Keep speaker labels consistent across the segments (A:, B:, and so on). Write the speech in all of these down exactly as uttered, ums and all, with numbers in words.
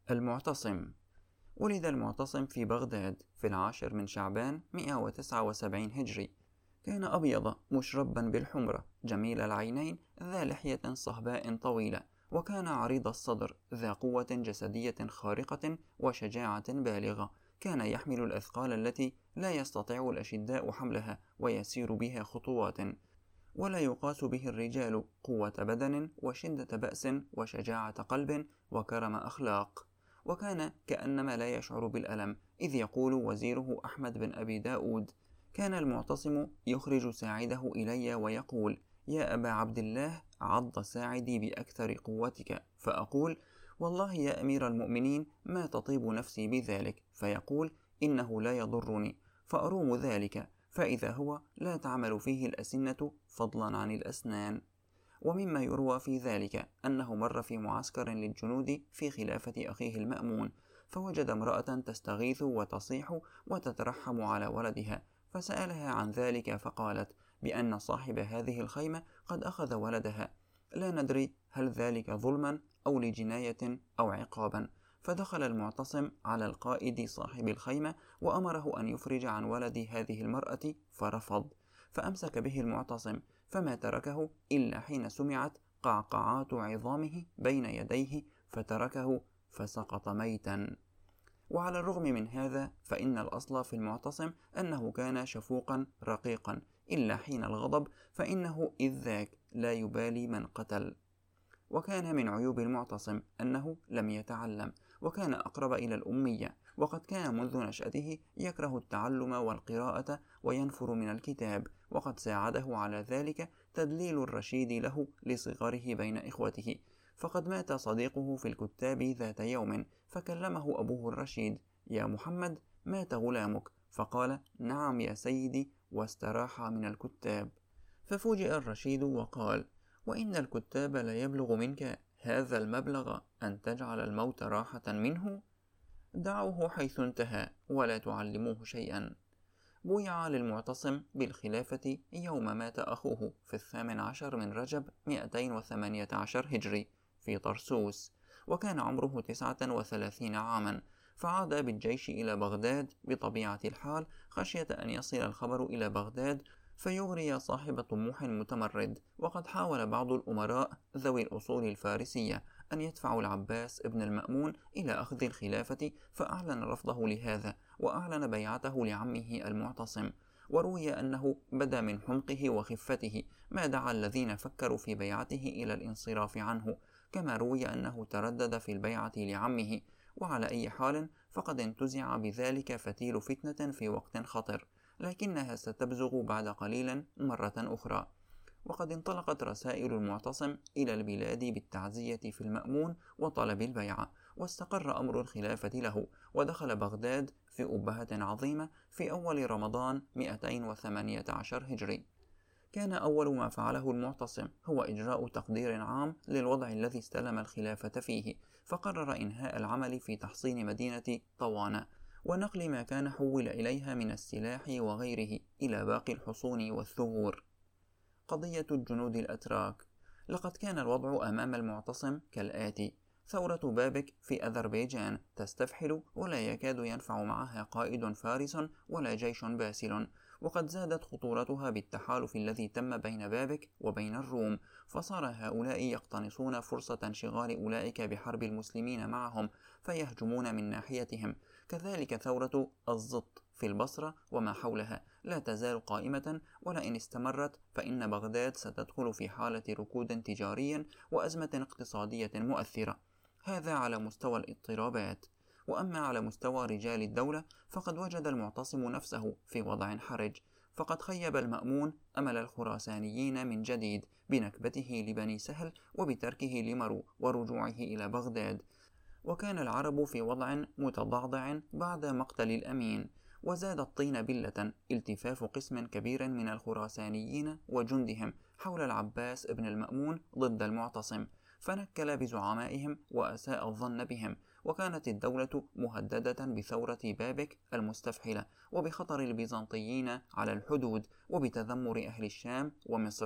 A: المعتصم. ولد المعتصم في بغداد في العاشر من شعبان مئة وتسعة وسبعين هجري. كان أبيض مشربا بالحمرة جميل العينين ذا لحية صهباء طويلة، وكان عريض الصدر ذا قوة جسدية خارقة وشجاعة بالغة. كان يحمل الأثقال التي لا يستطيع الأشداء حملها ويسير بها خطوات، ولا يقاس به الرجال قوة بدن وشدة بأس وشجاعة قلب وكرم أخلاق. وكان كأنما لا يشعر بالألم، إذ يقول وزيره أحمد بن أبي داود: كان المعتصم يخرج ساعده إلي ويقول: يا أبا عبد الله، عض ساعدي بأكثر قوتك. فأقول: والله يا أمير المؤمنين ما تطيب نفسي بذلك. فيقول: إنه لا يضرني. فأروم ذلك، فإذا هو لا تعمل فيه الأسنة فضلا عن الأسنان. ومما يروى في ذلك أنه مر في معسكر للجنود في خلافة أخيه المأمون، فوجد امرأة تستغيث وتصيح وتترحم على ولدها، فسألها عن ذلك فقالت بأن صاحب هذه الخيمة قد أخذ ولدها، لا ندري هل ذلك ظلما أو لجناية أو عقابا. فدخل المعتصم على القائد صاحب الخيمة وأمره أن يفرج عن ولد هذه المرأة، فرفض. فأمسك به المعتصم، فما تركه إلا حين سمعت قعقعات عظامه بين يديه، فتركه فسقط ميتا. وعلى الرغم من هذا فإن الأصل في المعتصم أنه كان شفوقا رقيقا، إلا حين الغضب فإنه إذ ذاك لا يبالي من قتل. وكان من عيوب المعتصم أنه لم يتعلم، وكان أقرب إلى الأمية، وقد كان منذ نشأته يكره التعلم والقراءة وينفر من الكتاب، وقد ساعده على ذلك تدليل الرشيد له لصغره بين إخوته. فقد مات صديقه في الكتاب ذات يوم، فكلمه أبوه الرشيد: يا محمد، مات غلامك. فقال: نعم يا سيدي، واستراح من الكتاب. ففوجئ الرشيد وقال: وإن الكتاب لا يبلغ منك هذا المبلغ أن تجعل الموت راحة منه؟ دعوه حيث انتهى ولا تعلموه شيئا. بويع للمعتصم بالخلافة يوم مات أخوه في الثامن عشر من رجب مئتين وثمانية عشر هجري في طرسوس، وكان عمره تسعة وثلاثين عاما. فعاد بالجيش إلى بغداد بطبيعة الحال، خشية أن يصل الخبر إلى بغداد فيغري صاحب طموح متمرد. وقد حاول بعض الأمراء ذوي الأصول الفارسية أن يدفعوا العباس ابن المأمون إلى أخذ الخلافة، فأعلن رفضه لهذا، وأعلن بيعته لعمه المعتصم. وروي أنه بدا من حمقه وخفته ما دعا الذين فكروا في بيعته إلى الانصراف عنه، كما روي أنه تردد في البيعة لعمه. وعلى أي حال فقد انتزع بذلك فتيل فتنة في وقت خطر، لكنها ستبزغ بعد قليل مرة أخرى. وقد انطلقت رسائل المعتصم إلى البلاد بالتعزية في المأمون وطلب البيعة، واستقر أمر الخلافة له، ودخل بغداد في أبهة عظيمة في أول رمضان مئتين وثمانية عشر هجري. كان أول ما فعله المعتصم هو إجراء تقدير عام للوضع الذي استلم الخلافة فيه، فقرر إنهاء العمل في تحصين مدينة طوانة ونقل ما كان حول إليها من السلاح وغيره إلى باقي الحصون والثغور. قضية الجنود الأتراك. لقد كان الوضع أمام المعتصم كالآتي: ثورة بابك في أذربيجان تستفحل ولا يكاد ينفع معها قائد فارس ولا جيش باسل، وقد زادت خطورتها بالتحالف الذي تم بين بابك وبين الروم، فصار هؤلاء يقتنصون فرصة انشغال أولئك بحرب المسلمين معهم فيهجمون من ناحيتهم. كذلك ثورة الزط في البصرة وما حولها لا تزال قائمة، ولئن استمرت فإن بغداد ستدخل في حالة ركود تجاري وأزمة اقتصادية مؤثرة. هذا على مستوى الاضطرابات. وأما على مستوى رجال الدولة فقد وجد المعتصم نفسه في وضع حرج، فقد خيب المأمون أمل الخراسانيين من جديد بنكبته لبني سهل وبتركه لمرو ورجوعه إلى بغداد. وكان العرب في وضع متضعضع بعد مقتل الأمين، وزاد الطين بلة التفاف قسم كبير من الخراسانيين وجندهم حول العباس ابن المأمون ضد المعتصم، فنكل بزعمائهم وأساء الظن بهم. وكانت الدولة مهددة بثورة بابك المستفحلة وبخطر البيزنطيين على الحدود وبتذمر أهل الشام ومصر،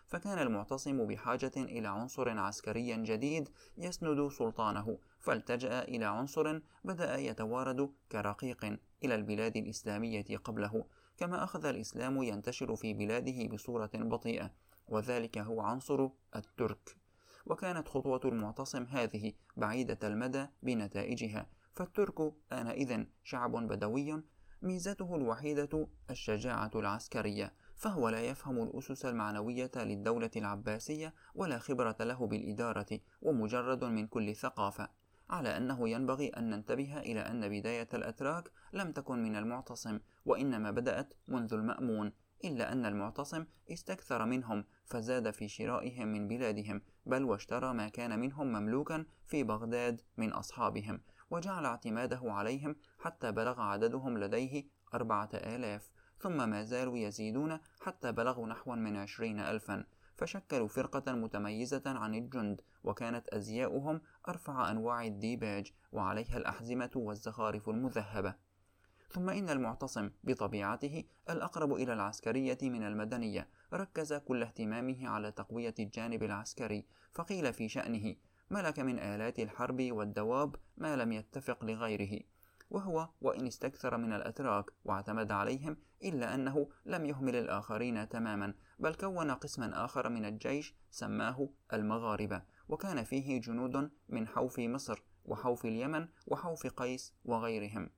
A: فكان المعتصم بحاجة إلى عنصر عسكري جديد يسند سلطانه، فالتجأ إلى عنصر بدأ يتوارد كرقيق إلى البلاد الإسلامية قبله، كما أخذ الإسلام ينتشر في بلاده بصورة بطيئة، وذلك هو عنصر الترك. وكانت خطوة المعتصم هذه بعيدة المدى بنتائجها، فالترك آنئذ شعب بدوي ميزته الوحيدة الشجاعة العسكرية، فهو لا يفهم الأسس المعنوية للدولة العباسية ولا خبرة له بالإدارة، ومجرد من كل ثقافة، على أنه ينبغي أن ننتبه إلى أن بداية الأتراك لم تكن من المعتصم، وإنما بدأت منذ المأمون، إلا أن المعتصم استكثر منهم فزاد في شرائهم من بلادهم، بل واشترى ما كان منهم مملوكا في بغداد من أصحابهم، وجعل اعتماده عليهم حتى بلغ عددهم لديه أربعة آلاف، ثم ما زالوا يزيدون حتى بلغوا نحو من عشرين ألفا، فشكلوا فرقة متميزة عن الجند، وكانت أزياؤهم أرفع أنواع الديباج وعليها الأحزمة والزخارف المذهبة. ثم إن المعتصم بطبيعته الأقرب إلى العسكرية من المدنية ركز كل اهتمامه على تقوية الجانب العسكري، فقيل في شأنه: ملك من آلات الحرب والدواب ما لم يتفق لغيره. وهو وإن استكثر من الأتراك واعتمد عليهم، إلا أنه لم يهمل الآخرين تماما، بل كون قسما آخر من الجيش سماه المغاربة، وكان فيه جنود من حوف مصر وحوف اليمن وحوف قيس وغيرهم.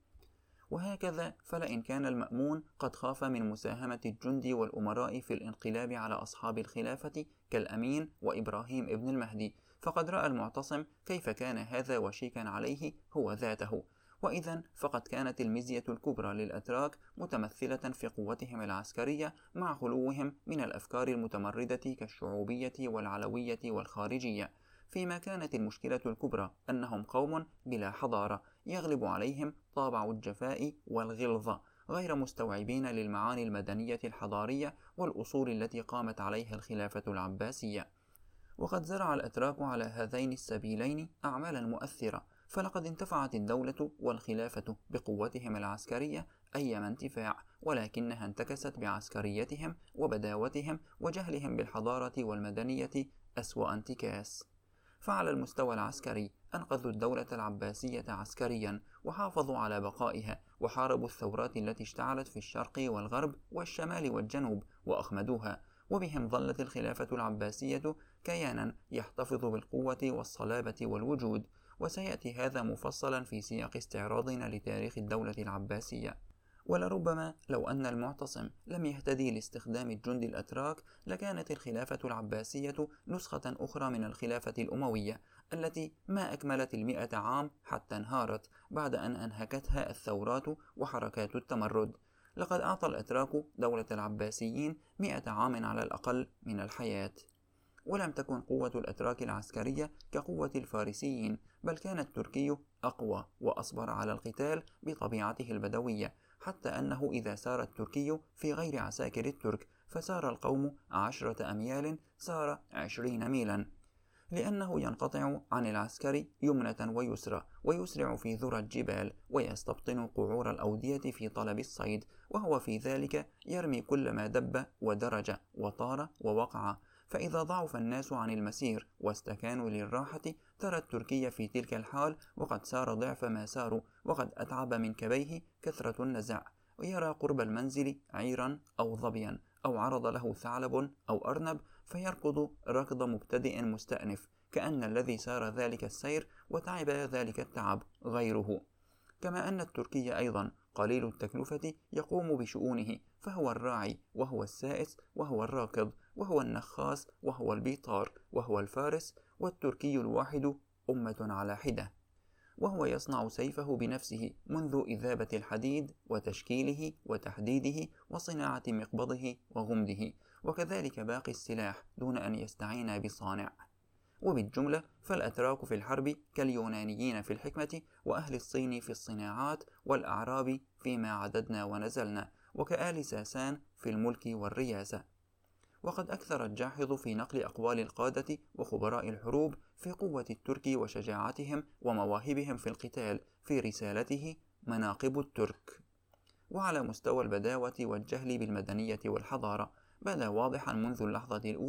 A: وهكذا فلئن كان المأمون قد خاف من مساهمة الجند والأمراء في الانقلاب على أصحاب الخلافة كالأمين وإبراهيم ابن المهدي، فقد رأى المعتصم كيف كان هذا وشيكا عليه هو ذاته. وإذا فقد كانت الميزة الكبرى للأتراك متمثلة في قوتهم العسكرية مع خلوهم من الأفكار المتمردة كالشعوبية والعلوية والخارجية، فيما كانت المشكلة الكبرى أنهم قوم بلا حضارة يغلب عليهم طابع الجفاء والغلظة، غير مستوعبين للمعاني المدنية الحضارية والأصول التي قامت عليها الخلافة العباسية. وقد زرع الأتراك على هذين السبيلين أعمالا مؤثرة، فلقد انتفعت الدولة والخلافة بقوتهم العسكرية أيما انتفاع، ولكنها انتكست بعسكريتهم وبداوتهم وجهلهم بالحضارة والمدنية أسوأ انتكاس. فعلى المستوى العسكري أنقذوا الدولة العباسية عسكريا، وحافظوا على بقائها، وحاربوا الثورات التي اشتعلت في الشرق والغرب والشمال والجنوب وأخمدوها، وبهم ظلت الخلافة العباسية كيانا يحتفظ بالقوة والصلابة والوجود. وسيأتي هذا مفصلا في سياق استعراضنا لتاريخ الدولة العباسية. ولربما لو أن المعتصم لم يهتدي لاستخدام الجند الأتراك لكانت الخلافة العباسية نسخة أخرى من الخلافة الأموية التي ما أكملت المئة عام حتى انهارت بعد أن أنهكتها الثورات وحركات التمرد. لقد أعطى الأتراك دولة العباسيين مئة عام على الأقل من الحياة. ولم تكن قوة الأتراك العسكرية كقوة الفارسيين، بل كان التركي أقوى وأصبر على القتال بطبيعته البدوية، حتى أنه إذا سار التركي في غير عساكر الترك فسار القوم عشرة أميال سار عشرين ميلا، لأنه ينقطع عن العسكر يمنة ويسرى، ويسرع في ذرى الجبال، ويستبطن قعور الأودية في طلب الصيد، وهو في ذلك يرمي كل ما دب ودرج وطار ووقع. فإذا ضعف الناس عن المسير واستكانوا للراحة ترى التركي في تلك الحال وقد سار ضعف ما ساروا، وقد أتعب من كبيه كثرة النزع، ويرى قرب المنزل عيرا أو ظبيا أو عرض له ثعلب أو أرنب فيركض ركض مبتدئ مستأنف، كأن الذي سار ذلك السير وتعب ذلك التعب غيره. كما أن التركي أيضا قليل التكلفة يقوم بشؤونه، فهو الراعي وهو السائس وهو الراكض وهو النخاس وهو البيطار وهو الفارس، والتركي الواحد أمة على حدة، وهو يصنع سيفه بنفسه منذ إذابة الحديد وتشكيله وتحديده وصناعة مقبضه وغمده، وكذلك باقي السلاح دون أن يستعين بصانع. وبالجملة فالأتراك في الحرب كاليونانيين في الحكمة، وأهل الصين في الصناعات، والأعراب فيما عددنا ونزلنا، وكآل ساسان في الملك والرياسة. وقد أكثر الجاحظ في نقل أقوال القادة وخبراء الحروب في قوة الترك وشجاعتهم ومواهبهم في القتال في رسالته مناقب الترك. وعلى مستوى البداوة والجهل بالمدنية والحضارة بدا واضحا منذ اللحظة الأولى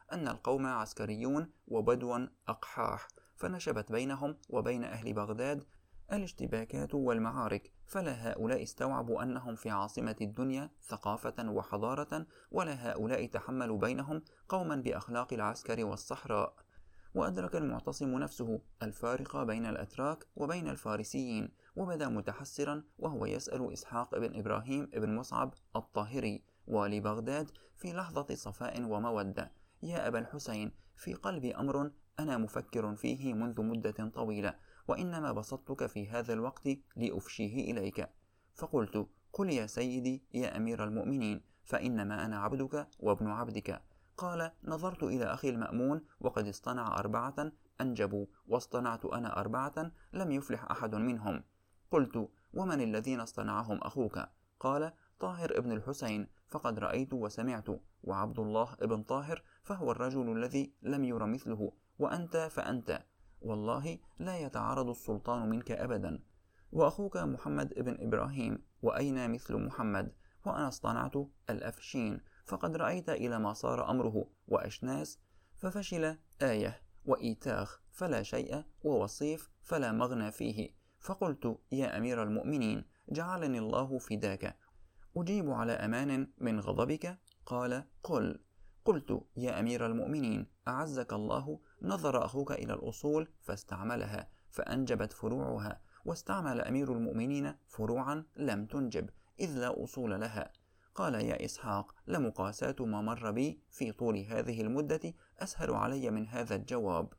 A: أن القوم عسكريون وبدو أقحاح، فنشبت بينهم وبين أهل بغداد الاشتباكات والمعارك، فلا هؤلاء استوعبوا أنهم في عاصمة الدنيا ثقافة وحضارة، ولا هؤلاء تحملوا بينهم قوما بأخلاق العسكر والصحراء. وأدرك المعتصم نفسه الفارق بين الأتراك وبين الفارسيين، وبدا متحسرا وهو يسأل إسحاق بن إبراهيم بن مصعب الطاهري والي بغداد في لحظة صفاء ومودة: يا أبا الحسين، في قلبي أمر أنا مفكر فيه منذ مدة طويلة، وإنما بسطتك في هذا الوقت لأفشيه إليك. فقلت: قل يا سيدي يا أمير المؤمنين، فإنما أنا عبدك وابن عبدك. قال: نظرت إلى أخي المأمون وقد اصطنع أربعة أنجبوا، واصطنعت أنا أربعة لم يفلح أحد منهم. قلت: ومن الذين اصطنعهم أخوك؟ قال: طاهر ابن الحسين، فقد رأيت وسمعت، وعبد الله ابن طاهر فهو الرجل الذي لم ير مثله، وأنت فأنت، والله لا يتعارض السلطان منك أبدا. وأخوك محمد ابن إبراهيم، وأين مثل محمد؟ وأنا اصطنعت الأفشين، فقد رأيت إلى ما صار أمره، وأشناس ففشل آية، وإيتاخ فلا شيء، ووصيف فلا مغنى فيه. فقلت: يا أمير المؤمنين، جعلني الله فداك، أجيب على أمان من غضبك؟ قال: قل. قلت: يا أمير المؤمنين، أعزك الله، نظر أخوك إلى الأصول فاستعملها فأنجبت فروعها، واستعمل أمير المؤمنين فروعا لم تنجب إذ لا أصول لها. قال: يا إسحاق، لمقاساة ما مر بي في طول هذه المدة أسهل علي من هذا الجواب.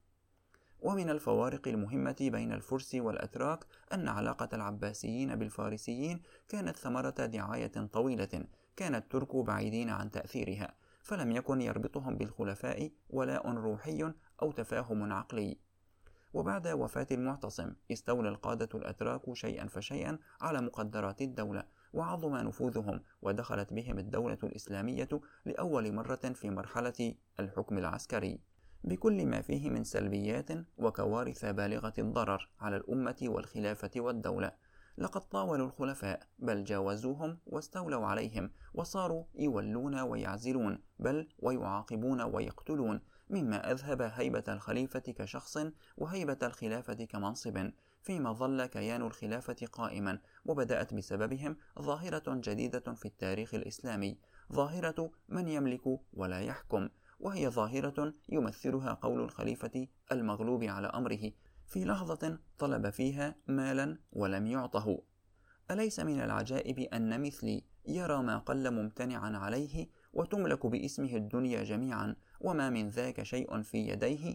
A: ومن الفوارق المهمة بين الفرس والأتراك أن علاقة العباسيين بالفارسيين كانت ثمرة دعاية طويلة، كان الترك بعيدين عن تأثيرها، فلم يكن يربطهم بالخلفاء ولاء روحي أو تفاهم عقلي. وبعد وفاة المعتصم استولى القادة الأتراك شيئا فشيئا على مقدرات الدولة، وعظم نفوذهم، ودخلت بهم الدولة الإسلامية لأول مرة في مرحلة الحكم العسكري، بكل ما فيه من سلبيات وكوارث بالغة الضرر على الأمة والخلافة والدولة. لقد طاولوا الخلفاء، بل جاوزوهم واستولوا عليهم، وصاروا يولون ويعزلون، بل ويعاقبون ويقتلون، مما أذهب هيبة الخليفة كشخص وهيبة الخلافة كمنصب، فيما ظل كيان الخلافة قائما. وبدأت بسببهم ظاهرة جديدة في التاريخ الإسلامي، ظاهرة من يملك ولا يحكم، وهي ظاهرة يمثلها قول الخليفة المغلوب على أمره في لحظة طلب فيها مالا ولم يعطه: أليس من العجائب أن مثلي يرى ما قل ممتنعا عليه، وتملك باسمه الدنيا جميعا، وما من ذاك شيء في يديه؟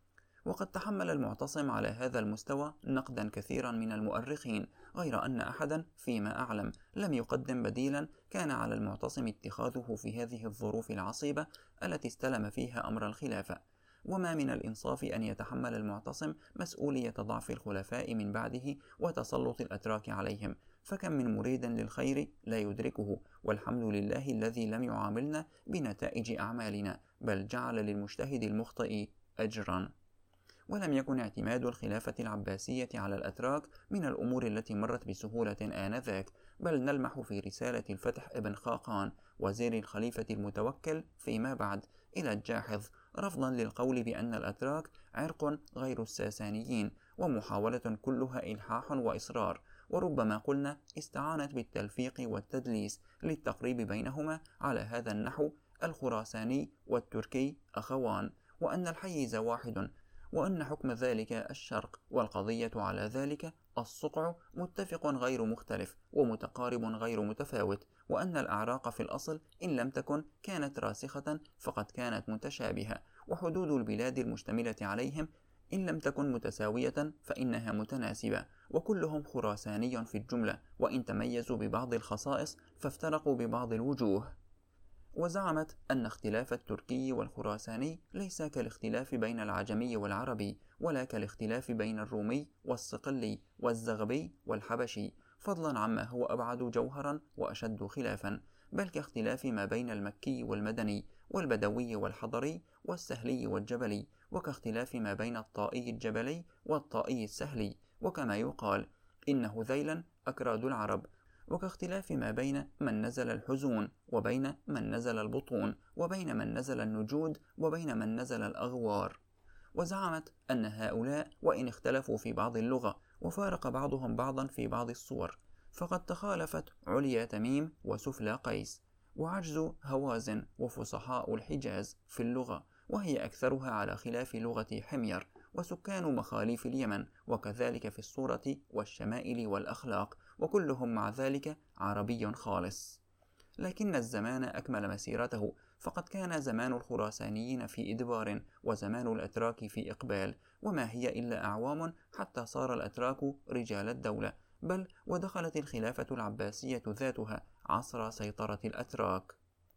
A: وقد تحمل المعتصم على هذا المستوى نقدا كثيرا من المؤرخين، غير أن أحدا فيما أعلم لم يقدم بديلا كان على المعتصم اتخاذه في هذه الظروف العصيبة التي استلم فيها أمر الخلافة. وما من الإنصاف أن يتحمل المعتصم مسؤولية ضعف الخلفاء من بعده وتسلط الأتراك عليهم، فكم من مريد للخير لا يدركه، والحمد لله الذي لم يعاملنا بنتائج أعمالنا، بل جعل للمجتهد المخطئ أجرا. ولم يكن اعتماد الخلافة العباسية على الأتراك من الأمور التي مرت بسهولة آنذاك، بل نلمح في رسالة الفتح ابن خاقان وزير الخليفة المتوكل فيما بعد إلى الجاحظ رفضا للقول بأن الأتراك عرق غير الساسانيين، ومحاولة كلها إلحاح وإصرار، وربما قلنا استعانت بالتلفيق والتدليس للتقريب بينهما على هذا النحو: الخراساني والتركي أخوان، وأن الحيز واحد، وأن حكم ذلك الشرق، والقضية على ذلك الصقع متفق غير مختلف، ومتقارب غير متفاوت، وأن الأعراق في الأصل إن لم تكن كانت راسخة فقد كانت متشابهة، وحدود البلاد المشتملة عليهم إن لم تكن متساوية فإنها متناسبة، وكلهم خراساني في الجملة، وإن تميزوا ببعض الخصائص فافترقوا ببعض الوجوه. وزعمت أن اختلاف التركي والخراساني ليس كالاختلاف بين العجمي والعربي، ولا كالاختلاف بين الرومي والصقلي والزغبي والحبشي، فضلا عما هو أبعد جوهرا وأشد خلافا، بل كاختلاف ما بين المكي والمدني والبدوي والحضري والسهلي والجبلي، وكاختلاف ما بين الطائي الجبلي والطائي السهلي. وكما يقال إن هذيلا أكراد العرب، وكاختلاف ما بين من نزل الحزون وبين من نزل البطون وبين من نزل النجود وبين من نزل الأغوار. وزعمت أن هؤلاء وإن اختلفوا في بعض اللغة وفارق بعضهم بعضا في بعض الصور، فقد تخالفت عليا تميم وسفلى قيس، وعجز هوازن وفصحاء الحجاز في اللغة، وهي أكثرها على خلاف لغة حمير وسكان مخاليف اليمن، وكذلك في الصورة والشمائل والأخلاق، وكلهم مع ذلك عربي خالص. لكن الزمان أكمل مسيرته، فقد كان زمان الخراسانيين في إدبار وزمان الأتراك في إقبال، وما هي إلا أعوام حتى صار الأتراك رجال الدولة، بل ودخلت الخلافة العباسية ذاتها عصر سيطرة الأتراك.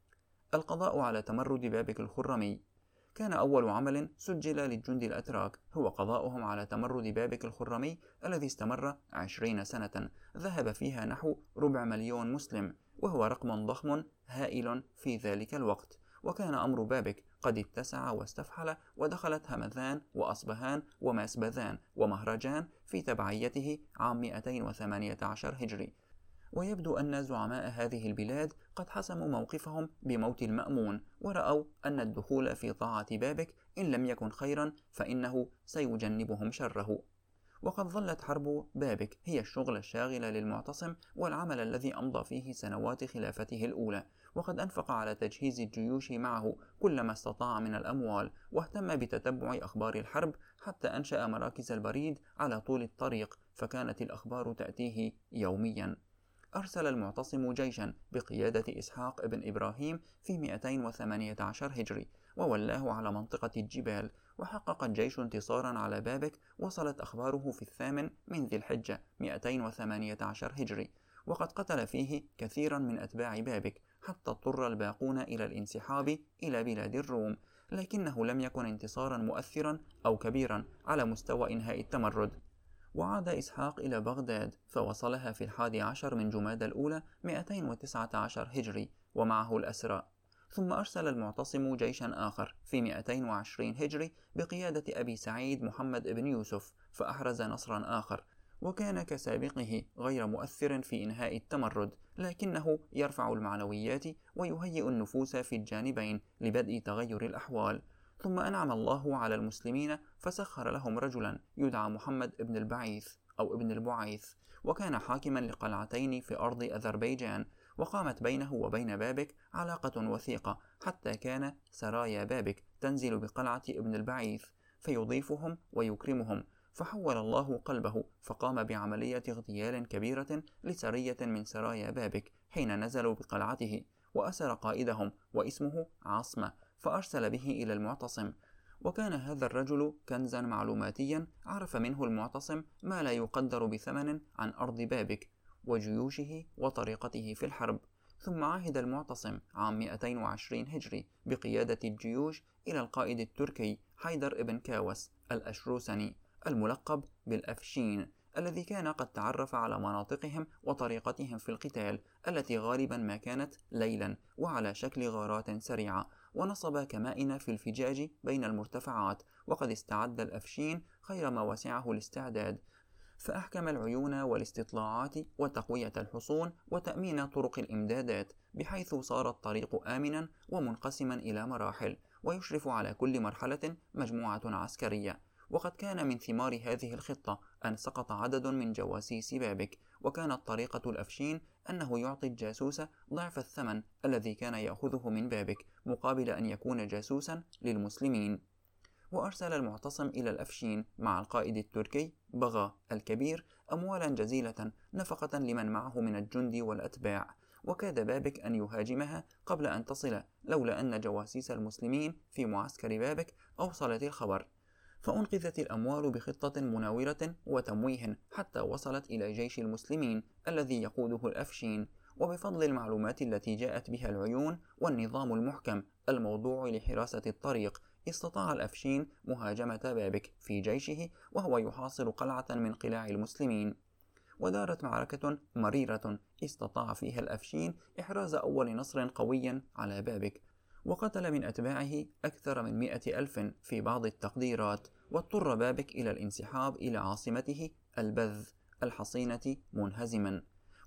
A: القضاء على تمرد بابك الخرمي. كان أول عمل سجل للجند الأتراك هو قضاؤهم على تمرد بابك الخرمي الذي استمر عشرين سنة ذهب فيها نحو ربع مليون مسلم، وهو رقم ضخم هائل في ذلك الوقت. وكان أمر بابك قد اتسع واستفحل، ودخلت همذان وأصبهان وماسبذان ومهرجان في تبعيته عام مئتين وثمانية عشر هجري. ويبدو أن زعماء هذه البلاد قد حسموا موقفهم بموت المأمون، ورأوا أن الدخول في طاعة بابك إن لم يكن خيرا فإنه سيجنبهم شره. وقد ظلت حرب بابك هي الشغل الشاغل للمعتصم والعمل الذي أمضى فيه سنوات خلافته الأولى، وقد أنفق على تجهيز الجيوش معه كل ما استطاع من الأموال، واهتم بتتبع أخبار الحرب حتى أنشأ مراكز البريد على طول الطريق، فكانت الأخبار تأتيه يوميا. أرسل المعتصم جيشا بقيادة إسحاق بن إبراهيم في مئتين وثمانية عشر هجري، وولاه على منطقة الجبال، وحقق الجيش انتصارا على بابك وصلت أخباره في الثامن من ذي الحجة مئتين وثمانية عشر هجري، وقد قتل فيه كثيرا من أتباع بابك حتى اضطر الباقون إلى الانسحاب إلى بلاد الروم، لكنه لم يكن انتصارا مؤثرا أو كبيرا على مستوى إنهاء التمرد. وعاد إسحاق إلى بغداد فوصلها في الحادي عشر من جماد الأولى مئتين وتسعة عشر هجري ومعه الأسرى. ثم أرسل المعتصم جيشا آخر في مئتين وعشرين هجري بقيادة أبي سعيد محمد بن يوسف، فأحرز نصرا آخر، وكان كسابقه غير مؤثر في إنهاء التمرد، لكنه يرفع المعنويات ويهيئ النفوس في الجانبين لبدء تغير الأحوال. ثم أنعم الله على المسلمين فسخر لهم رجلا يدعى محمد بن البعيث أو ابن البعيث، وكان حاكما لقلعتين في أرض أذربيجان، وقامت بينه وبين بابك علاقة وثيقة، حتى كان سرايا بابك تنزل بقلعة ابن البعيث فيضيفهم ويكرمهم، فحول الله قلبه فقام بعملية اغتيال كبيرة لسرية من سرايا بابك حين نزلوا بقلعته، وأسر قائدهم واسمه عاصمة، فأرسل به إلى المعتصم. وكان هذا الرجل كنزا معلوماتيا عرف منه المعتصم ما لا يقدر بثمن عن أرض بابك وجيوشه وطريقته في الحرب. ثم عهد المعتصم عام مئتين وعشرين هجري بقيادة الجيوش إلى القائد التركي حيدر بن كاوس الأشروسني الملقب بالأفشين، الذي كان قد تعرف على مناطقهم وطريقتهم في القتال التي غالبا ما كانت ليلا وعلى شكل غارات سريعة، ونصب كمائن في الفجاج بين المرتفعات. وقد استعد الأفشين خير ما وسعه الاستعداد، فأحكم العيون والاستطلاعات وتقوية الحصون وتأمين طرق الإمدادات، بحيث صار الطريق آمنا ومنقسما إلى مراحل، ويشرف على كل مرحلة مجموعة عسكرية. وقد كان من ثمار هذه الخطة أن سقط عدد من جواسيس بابك، وكانت طريقة الأفشين أنه يعطي الجاسوس ضعف الثمن الذي كان يأخذه من بابك مقابل أن يكون جاسوسا للمسلمين. وأرسل المعتصم إلى الأفشين مع القائد التركي بغا الكبير أموالا جزيلة نفقة لمن معه من الجند والأتباع، وكاد بابك أن يهاجمها قبل أن تصل، لولا أن جواسيس المسلمين في معسكر بابك أوصلت الخبر، فأنقذت الأموال بخطة مناورة وتمويه حتى وصلت إلى جيش المسلمين الذي يقوده الأفشين. وبفضل المعلومات التي جاءت بها العيون والنظام المحكم الموضوع لحراسة الطريق، استطاع الأفشين مهاجمة بابك في جيشه وهو يحاصر قلعة من قلاع المسلمين. ودارت معركة مريرة استطاع فيها الأفشين إحراز أول نصر قوي على بابك، وقتل من أتباعه أكثر من مئة ألف في بعض التقديرات، واضطر بابك إلى الانسحاب إلى عاصمته البذ الحصينة منهزما.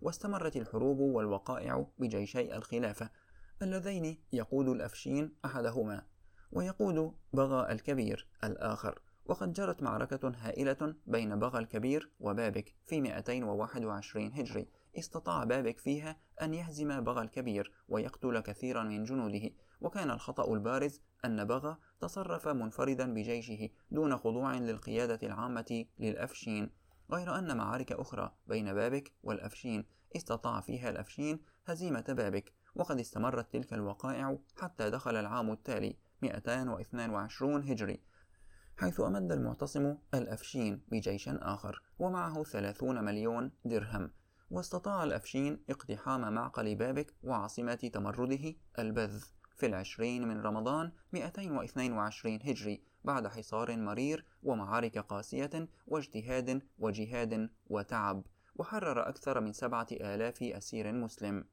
A: واستمرت الحروب والوقائع بجيشي الخلافة اللذين يقود الأفشين أحدهما ويقود بغى الكبير الآخر. وقد جرت معركة هائلة بين بغى الكبير وبابك في مئتين وواحد وعشرين هجري. استطاع بابك فيها أن يهزم بغى الكبير ويقتل كثيرا من جنوده، وكان الخطأ البارز أن بغى تصرف منفردا بجيشه دون خضوع للقيادة العامة للأفشين، غير أن معارك أخرى بين بابك والأفشين استطاع فيها الأفشين هزيمة بابك. وقد استمرت تلك الوقائع حتى دخل العام التالي مئتين واثنين وعشرين هجري، حيث أمد المعتصم الأفشين بجيش آخر ومعه ثلاثون مليون درهم، واستطاع الأفشين اقتحام معقل بابك وعاصمة تمرده البذ في العشرين من رمضان مئتين واثنين وعشرين هجري بعد حصار مرير ومعارك قاسية واجتهاد وجهاد وتعب، وحرر أكثر من سبعة آلاف أسير مسلم.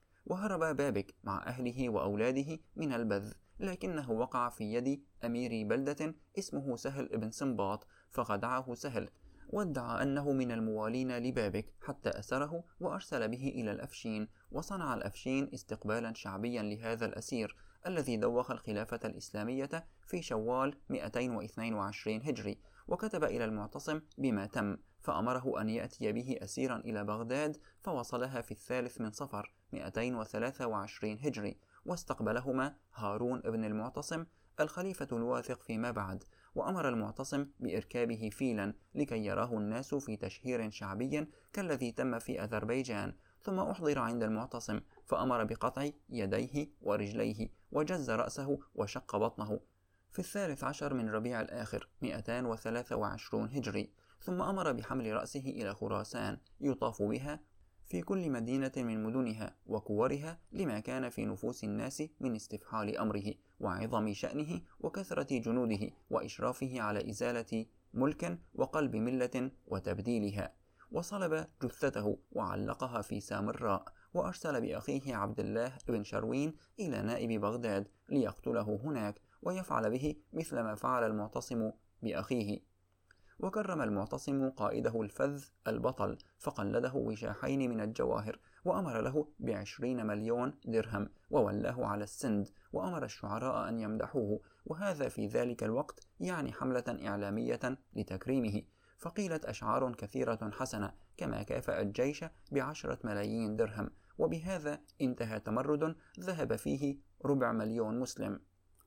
A: وهرب بابك مع أهله وأولاده من البذ، لكنه وقع في يد أمير بلدة اسمه سهل ابن سنباط، فخدعه سهل وادعى أنه من الموالين لبابك حتى أسره وأرسل به إلى الأفشين. وصنع الأفشين استقبالا شعبيا لهذا الأسير الذي دوخ الخلافة الإسلامية في شوال مئتين واثنين وعشرين هجري، وكتب إلى المعتصم بما تم، فأمره أن يأتي به أسيرا إلى بغداد، فوصلها في الثالث من صفر مئتين وثلاثة وعشرين هجري، واستقبلهما هارون ابن المعتصم الخليفة الواثق فيما بعد، وأمر المعتصم بإركابه فيلا لكي يراه الناس في تشهير شعبي كالذي تم في أذربيجان. ثم أحضر عند المعتصم فأمر بقطع يديه ورجليه وجز رأسه وشق بطنه في الثالث عشر من ربيع الآخر مئتين وثلاثة وعشرين هجري، ثم أمر بحمل رأسه إلى خراسان يطاف بها في كل مدينة من مدنها وكورها، لما كان في نفوس الناس من استفحال أمره وعظم شأنه وكثرة جنوده وإشرافه على إزالة ملك وقلب ملة وتبديلها. وصلب جثته وعلقها في سامراء، وأرسل بأخيه عبد الله بن شروين إلى نائب بغداد ليقتله هناك ويفعل به مثل ما فعل المعتصم بأخيه. وكرم المعتصم قائده الفذ البطل فقلده وشاحين من الجواهر، وأمر له بعشرين مليون درهم، وولاه على السند، وأمر الشعراء أن يمدحوه، وهذا في ذلك الوقت يعني حملة إعلامية لتكريمه، فقيلت أشعار كثيرة حسنة، كما كافأ الجيش بعشرة ملايين درهم. وبهذا انتهى تمرد ذهب فيه ربع مليون مسلم.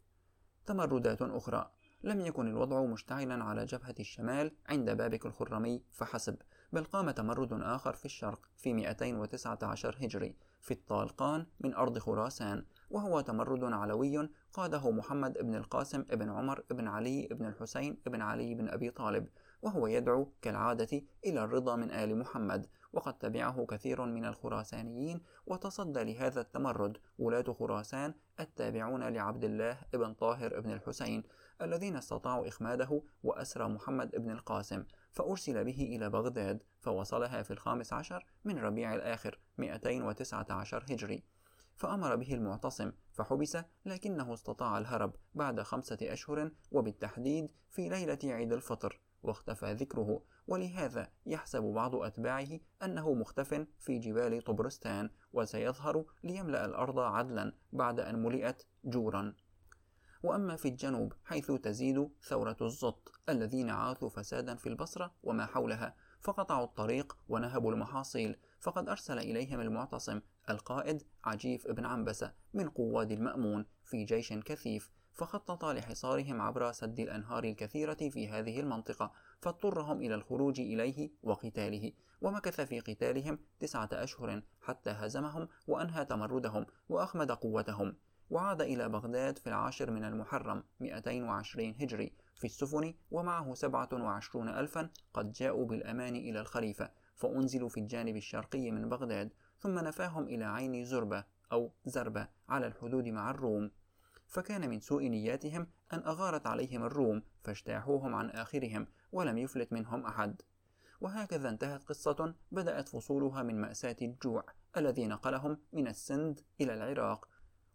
A: تمردات أخرى. لم يكن الوضع مشتعلا على جبهة الشمال عند بابك الخرمي فحسب، بل قام تمرد آخر في الشرق في مئتين وتسعة عشر هجري في الطالقان من أرض خراسان، وهو تمرد علوي قاده محمد بن القاسم بن عمر بن علي بن الحسين بن علي بن أبي طالب، وهو يدعو كالعادة إلى الرضا من آل محمد. وقد تبعه كثير من الخراسانيين، وتصدى لهذا التمرد ولاة خراسان التابعون لعبد الله بن طاهر بن الحسين الذين استطاعوا إخماده وأسرى محمد بن القاسم، فأرسل به إلى بغداد، فوصلها في الخامس عشر من ربيع الآخر مئتين وتسعة عشر هجري، فأمر به المعتصم فحبس، لكنه استطاع الهرب بعد خمسة أشهر، وبالتحديد في ليلة عيد الفطر، واختفى ذكره، ولهذا يحسب بعض أتباعه أنه مختف في جبال طبرستان، وسيظهر ليملأ الأرض عدلا بعد أن ملئت جورا. وأما في الجنوب حيث تزيد ثورة الزط الذين عاثوا فسادا في البصرة وما حولها، فقطعوا الطريق ونهبوا المحاصيل، فقد أرسل إليهم المعتصم القائد عجيف بن عنبسة من قواد المأمون في جيش كثيف، فخطط لحصارهم عبر سد الأنهار الكثيرة في هذه المنطقة، فاضطرهم إلى الخروج إليه وقتاله، ومكث في قتالهم تسعة أشهر حتى هزمهم وأنهى تمردهم وأخمد قوتهم. وعاد إلى بغداد في العاشر من المحرم مئتين وعشرين هجري في السفن، ومعه سبعة وعشرون ألفا قد جاءوا بالأمان إلى الخليفة، فأنزلوا في الجانب الشرقي من بغداد، ثم نفاهم إلى عين زربة أو زربة على الحدود مع الروم. فكان من سوء نياتهم أن أغارت عليهم الروم فاجتاحوهم عن آخرهم ولم يفلت منهم أحد. وهكذا انتهت قصة بدأت فصولها من مأساة الجوع الذي نقلهم من السند إلى العراق،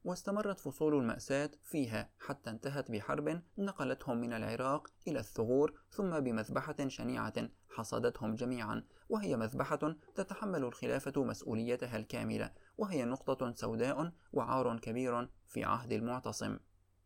A: واستمرت فصول المأساة فيها حتى انتهت بحرب نقلتهم من العراق إلى الثغور، ثم بمذبحة شنيعة حصدتهم جميعا، وهي مذبحة تتحمل الخلافة مسؤوليتها الكاملة، وهي نقطة سوداء وعار كبير في عهد المعتصم.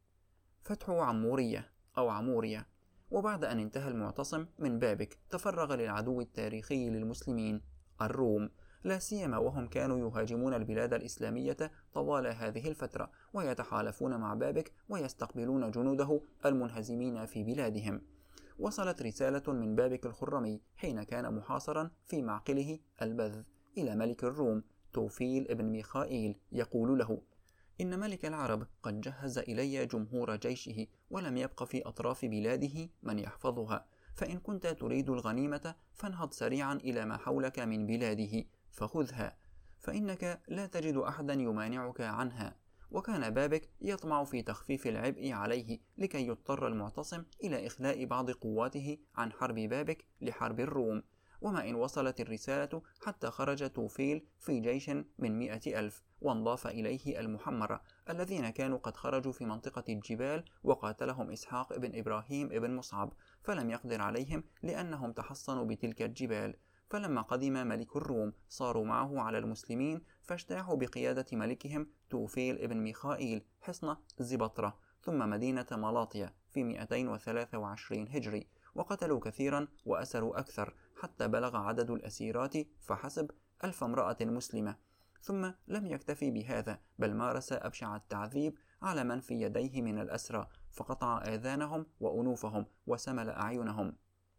A: فتح عمورية أو عمورية. وبعد أن انتهى المعتصم من بابك تفرغ للعدو التاريخي للمسلمين الروم، لا سيما وهم كانوا يهاجمون البلاد الإسلامية طوال هذه الفترة ويتحالفون مع بابك ويستقبلون جنوده المنهزمين في بلادهم. وصلت رسالة من بابك الخرمي حين كان محاصرا في معقله البذ إلى ملك الروم توفيل ابن ميخائيل يقول له: إن ملك العرب قد جهز إلي جمهور جيشه، ولم يبق في أطراف بلاده من يحفظها، فإن كنت تريد الغنيمة فانهض سريعا إلى ما حولك من بلاده فخذها، فإنك لا تجد أحدا يمانعك عنها. وكان بابك يطمع في تخفيف العبء عليه لكي يضطر المعتصم إلى إخلاء بعض قواته عن حرب بابك لحرب الروم. وما إن وصلت الرسالة حتى خرج توفيل في جيش من مئة ألف، وانضاف إليه المحمرة الذين كانوا قد خرجوا في منطقة الجبال وقاتلهم إسحاق ابن إبراهيم ابن مصعب، فلم يقدر عليهم لأنهم تحصنوا بتلك الجبال. فلما قدم ملك الروم صاروا معه على المسلمين، فاجتاحوا بقيادة ملكهم توفيل ابن ميخائيل حصن زبطرة ثم مدينة ملاطية في مئتين وثلاثة وعشرين هجري، وقتلوا كثيرا وأسروا أكثر حتى بلغ عدد الأسيرات فحسب ألف امرأة مسلمة. ثم لم يكتفي بهذا، بل مارس أبشع التعذيب على من في يديه من الأسرى، فقطع آذانهم وأنوفهم وسمل أعينهم.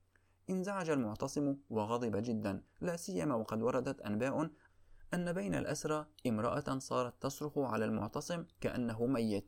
A: انزعج المعتصم وغضب جدا، لا سيما وقد وردت أنباء أن بين الأسرى امرأة صارت تصرخ على المعتصم كأنه ميت: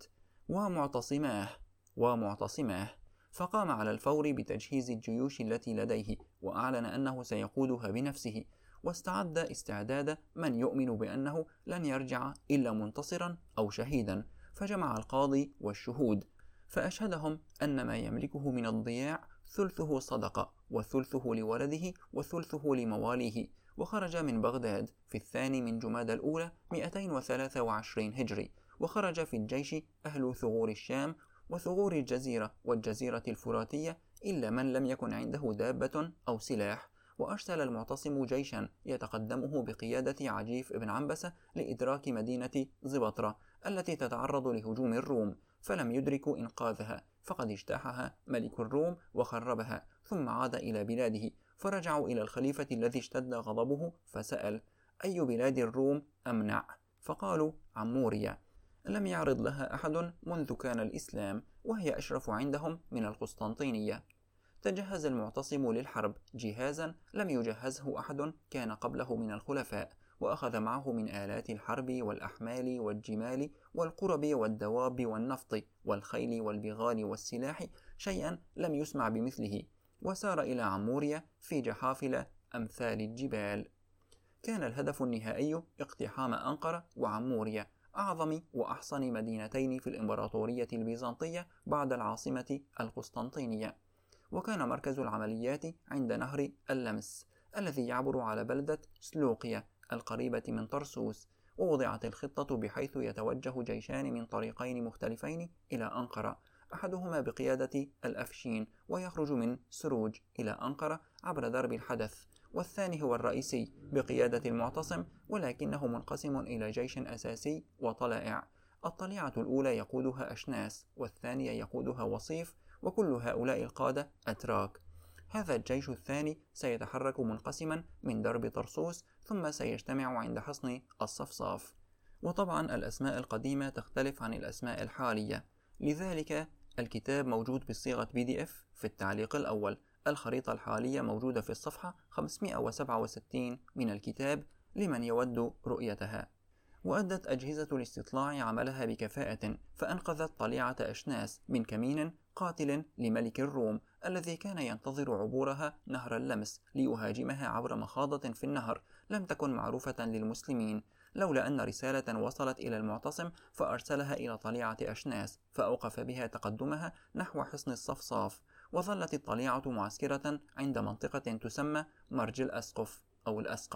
A: ومعتصماه ومعتصماه. فقام على الفور بتجهيز الجيوش التي لديه، وأعلن أنه سيقودها بنفسه، واستعد استعداد من يؤمن بأنه لن يرجع إلا منتصرا أو شهيدا. فجمع القاضي والشهود فأشهدهم أن ما يملكه من الضياع ثلثه صدقة، وثلثه لولده، وثلثه لمواليه. وخرج من بغداد في الثاني من جمادى الأولى مئتين وثلاثة وعشرين هجري، وخرج في الجيش أهل ثغور الشام وثغور الجزيرة والجزيرة الفراتية إلا من لم يكن عنده دابة أو سلاح. وأرسل المعتصم جيشا يتقدمه بقيادة عجيف بن عنبسة لإدراك مدينة زبطرة التي تتعرض لهجوم الروم، فلم يدركوا إنقاذها، فقد اجتاحها ملك الروم وخربها، ثم عاد إلى بلاده. فرجعوا إلى الخليفة الذي اشتد غضبه فسأل: أي بلاد الروم أمنع؟ فقالوا: عمورية. لم يعرض لها أحد منذ كان الإسلام، وهي أشرف عندهم من القسطنطينية. تجهز المعتصم للحرب جهازا لم يجهزه أحد كان قبله من الخلفاء، وأخذ معه من آلات الحرب والأحمال والجمال والقرب والدواب والنفط والخيل والبغال والسلاح شيئا لم يسمع بمثله، وسار إلى عمورية في جحافل أمثال الجبال. كان الهدف النهائي اقتحام أنقرة وعمورية، أعظم وأحصن مدينتين في الإمبراطورية البيزنطية بعد العاصمة القسطنطينية. وكان مركز العمليات عند نهر اللمس الذي يعبر على بلدة سلوقية القريبة من طرسوس. ووضعت الخطة بحيث يتوجه جيشان من طريقين مختلفين إلى أنقرة، أحدهما بقيادة الأفشين ويخرج من سروج إلى أنقرة عبر درب الحدث، والثاني هو الرئيسي بقيادة المعتصم، ولكنه منقسم إلى جيش أساسي وطلائع. الطليعة الأولى يقودها أشناس، والثانية يقودها وصيف، وكل هؤلاء القادة أتراك. هذا الجيش الثاني سيتحرك منقسما من درب طرسوس، ثم سيجتمع عند حصن الصفصاف. وطبعا الأسماء القديمة تختلف عن الأسماء الحالية، لذلك الكتاب موجود بصيغة بي دي إف في التعليق الأول. الخريطة الحالية موجودة في الصفحة خمسمئة وسبعة وستين من الكتاب لمن يود رؤيتها. وأدت أجهزة الاستطلاع عملها بكفاءة، فأنقذت طليعة أشناس من كمين قاتل لملك الروم الذي كان ينتظر عبورها نهر اللمس ليهاجمها عبر مخاضة في النهر لم تكن معروفة للمسلمين، لولا أن رسالة وصلت إلى المعتصم فأرسلها إلى طليعة أشناس فأوقف بها تقدمها نحو حصن الصفصاف. وظلت الطليعة معسكرة عند منطقة تسمى مرج الأسقف أو الأسقف،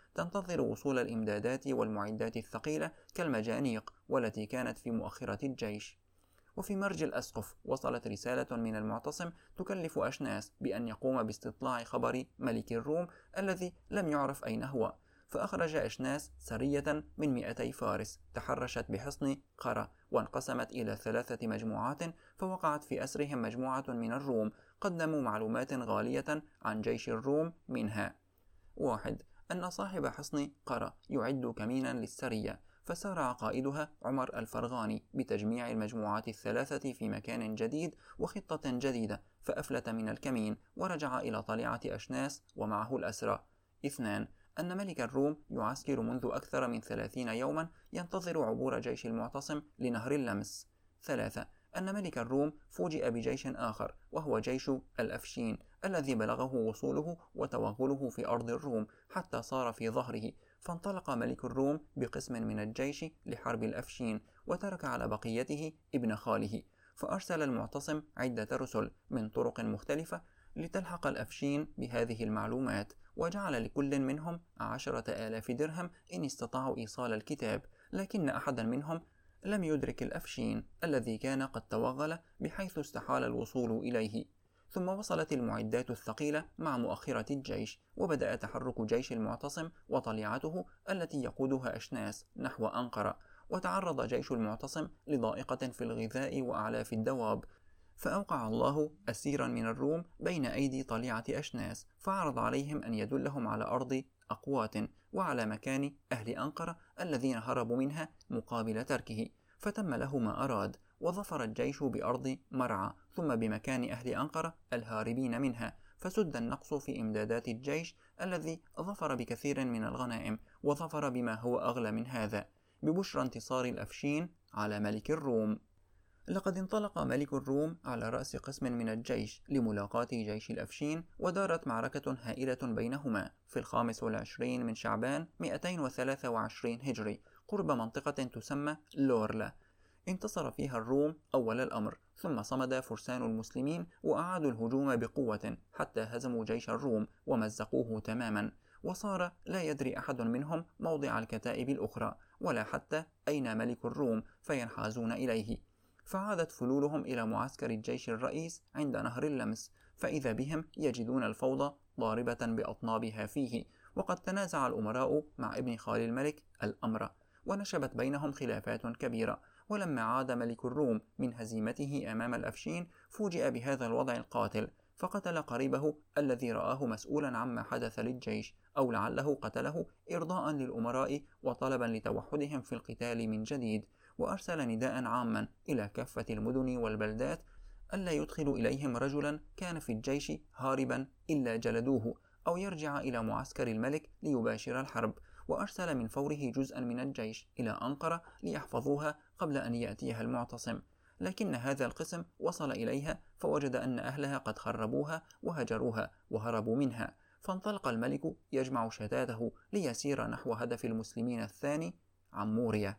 A: تنتظر وصول الإمدادات والمعدات الثقيلة كالمجانيق والتي كانت في مؤخرة الجيش. وفي مرج الأسقف وصلت رسالة من المعتصم تكلف أشناس بأن يقوم باستطلاع خبر ملك الروم الذي لم يعرف أين هو، فأخرج أشناس سرية من مئتي فارس تحرشت بحصن قرة وانقسمت إلى ثلاثة مجموعات، فوقعت في أسرهم مجموعة من الروم قدموا معلومات غالية عن جيش الروم، منها: واحد. أن صاحب حصن قرة يعد كمينا للسرية، فسارع قائدها عمر الفرغاني بتجميع المجموعات الثلاثة في مكان جديد وخطة جديدة، فأفلت من الكمين ورجع إلى طليعة أشناس ومعه الأسرى. اثنان. أن ملك الروم يعسكر منذ أكثر من ثلاثين يوما ينتظر عبور جيش المعتصم لنهر اللمس. ثلاثة. أن ملك الروم فوجئ بجيش آخر وهو جيش الأفشين الذي بلغه وصوله وتوغله في أرض الروم حتى صار في ظهره، فانطلق ملك الروم بقسم من الجيش لحرب الأفشين وترك على بقيته ابن خاله، فأرسل المعتصم عدة رسل من طرق مختلفة لتلحق الأفشين بهذه المعلومات، وجعل لكل منهم عشرة آلاف درهم إن استطاعوا إيصال الكتاب، لكن أحدا منهم لم يدرك الأفشين الذي كان قد توغل بحيث استحال الوصول إليه. ثم وصلت المعدات الثقيلة مع مؤخرة الجيش، وبدأ تحرك جيش المعتصم وطليعته التي يقودها أشناس نحو أنقرة، وتعرض جيش المعتصم لضائقة في الغذاء وأعلاف الدواب، فأوقع الله أسيرا من الروم بين أيدي طليعة أشناس، فعرض عليهم أن يدلهم على أرض أقوات وعلى مكان أهل أنقرة الذين هربوا منها مقابل تركه، فتم له ما أراد، وظفر الجيش بأرض مرعى ثم بمكان أهل أنقرة الهاربين منها، فسد النقص في إمدادات الجيش الذي ظفر بكثير من الغنائم، وظفر بما هو أغلى من هذا ببشرى انتصار الأفشين على ملك الروم. لقد انطلق ملك الروم على رأس قسم من الجيش لملاقاة جيش الأفشين، ودارت معركة هائلة بينهما في الخامس والعشرين من شعبان مئتين وثلاثة وعشرين هجري قرب منطقة تسمى لورلا. انتصر فيها الروم أول الأمر، ثم صمد فرسان المسلمين وأعادوا الهجوم بقوة حتى هزموا جيش الروم ومزقوه تماما، وصار لا يدري أحد منهم موضع الكتائب الأخرى ولا حتى أين ملك الروم فينحازون إليه، فعادت فلولهم إلى معسكر الجيش الرئيس عند نهر اللمس، فإذا بهم يجدون الفوضى ضاربة بأطنابها فيه، وقد تنازع الأمراء مع ابن خال الملك الأمر، ونشبت بينهم خلافات كبيرة. ولما عاد ملك الروم من هزيمته أمام الأفشين فوجئ بهذا الوضع القاتل، فقتل قريبه الذي رآه مسؤولا عما حدث للجيش، أو لعله قتله إرضاء للأمراء وطلبا لتوحدهم في القتال من جديد، وأرسل نداء عاما إلى كافة المدن والبلدات ألا يدخل إليهم رجلا كان في الجيش هاربا إلا جلدوه، أو يرجع إلى معسكر الملك ليباشر الحرب، وأرسل من فوره جزءا من الجيش إلى أنقرة ليحفظوها قبل أن يأتيها المعتصم، لكن هذا القسم وصل إليها فوجد أن أهلها قد خربوها وهجروها وهربوا منها، فانطلق الملك يجمع شتاته ليسير نحو هدف المسلمين الثاني، عمورية.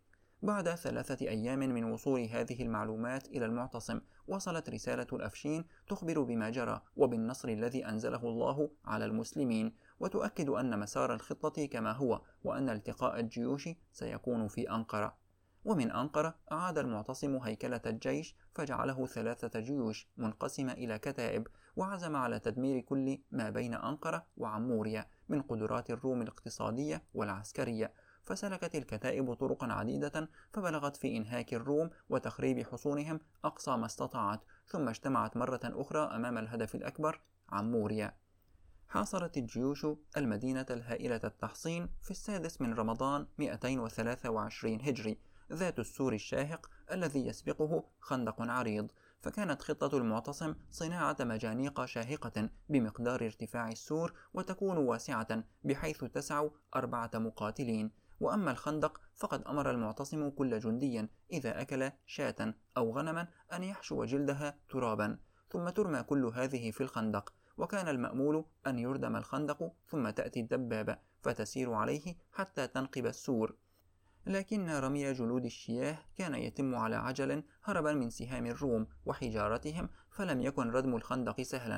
A: بعد ثلاثة أيام من وصول هذه المعلومات إلى المعتصم وصلت رسالة الأفشين تخبر بما جرى وبالنصر الذي أنزله الله على المسلمين، وتؤكد أن مسار الخطة كما هو، وأن التقاء الجيوش سيكون في أنقرة. ومن أنقرة أعاد المعتصم هيكلة الجيش فجعله ثلاثة جيوش منقسمة إلى كتائب، وعزم على تدمير كل ما بين أنقرة وعمورية من قدرات الروم الاقتصادية والعسكرية، فسلكت الكتائب طرقا عديدة فبلغت في إنهاك الروم وتخريب حصونهم أقصى ما استطاعت، ثم اجتمعت مرة أخرى أمام الهدف الأكبر، عمورية. حاصرت الجيوش المدينة الهائلة التحصين في السادس من رمضان مئتين وثلاثة وعشرين هجري ذات السور الشاهق الذي يسبقه خندق عريض، فكانت خطة المعتصم صناعة مجانيق شاهقة بمقدار ارتفاع السور وتكون واسعة بحيث تسع أربعة مقاتلين. وأما الخندق فقد أمر المعتصم كل جندي إذا أكل شاة أو غنما أن يحشو جلدها ترابا ثم ترمى كل هذه في الخندق، وكان المأمول أن يردم الخندق ثم تأتي الدبابة فتسير عليه حتى تنقب السور، لكن رمي جلود الشياه كان يتم على عجل هربا من سهام الروم وحجارتهم، فلم يكن ردم الخندق سهلا،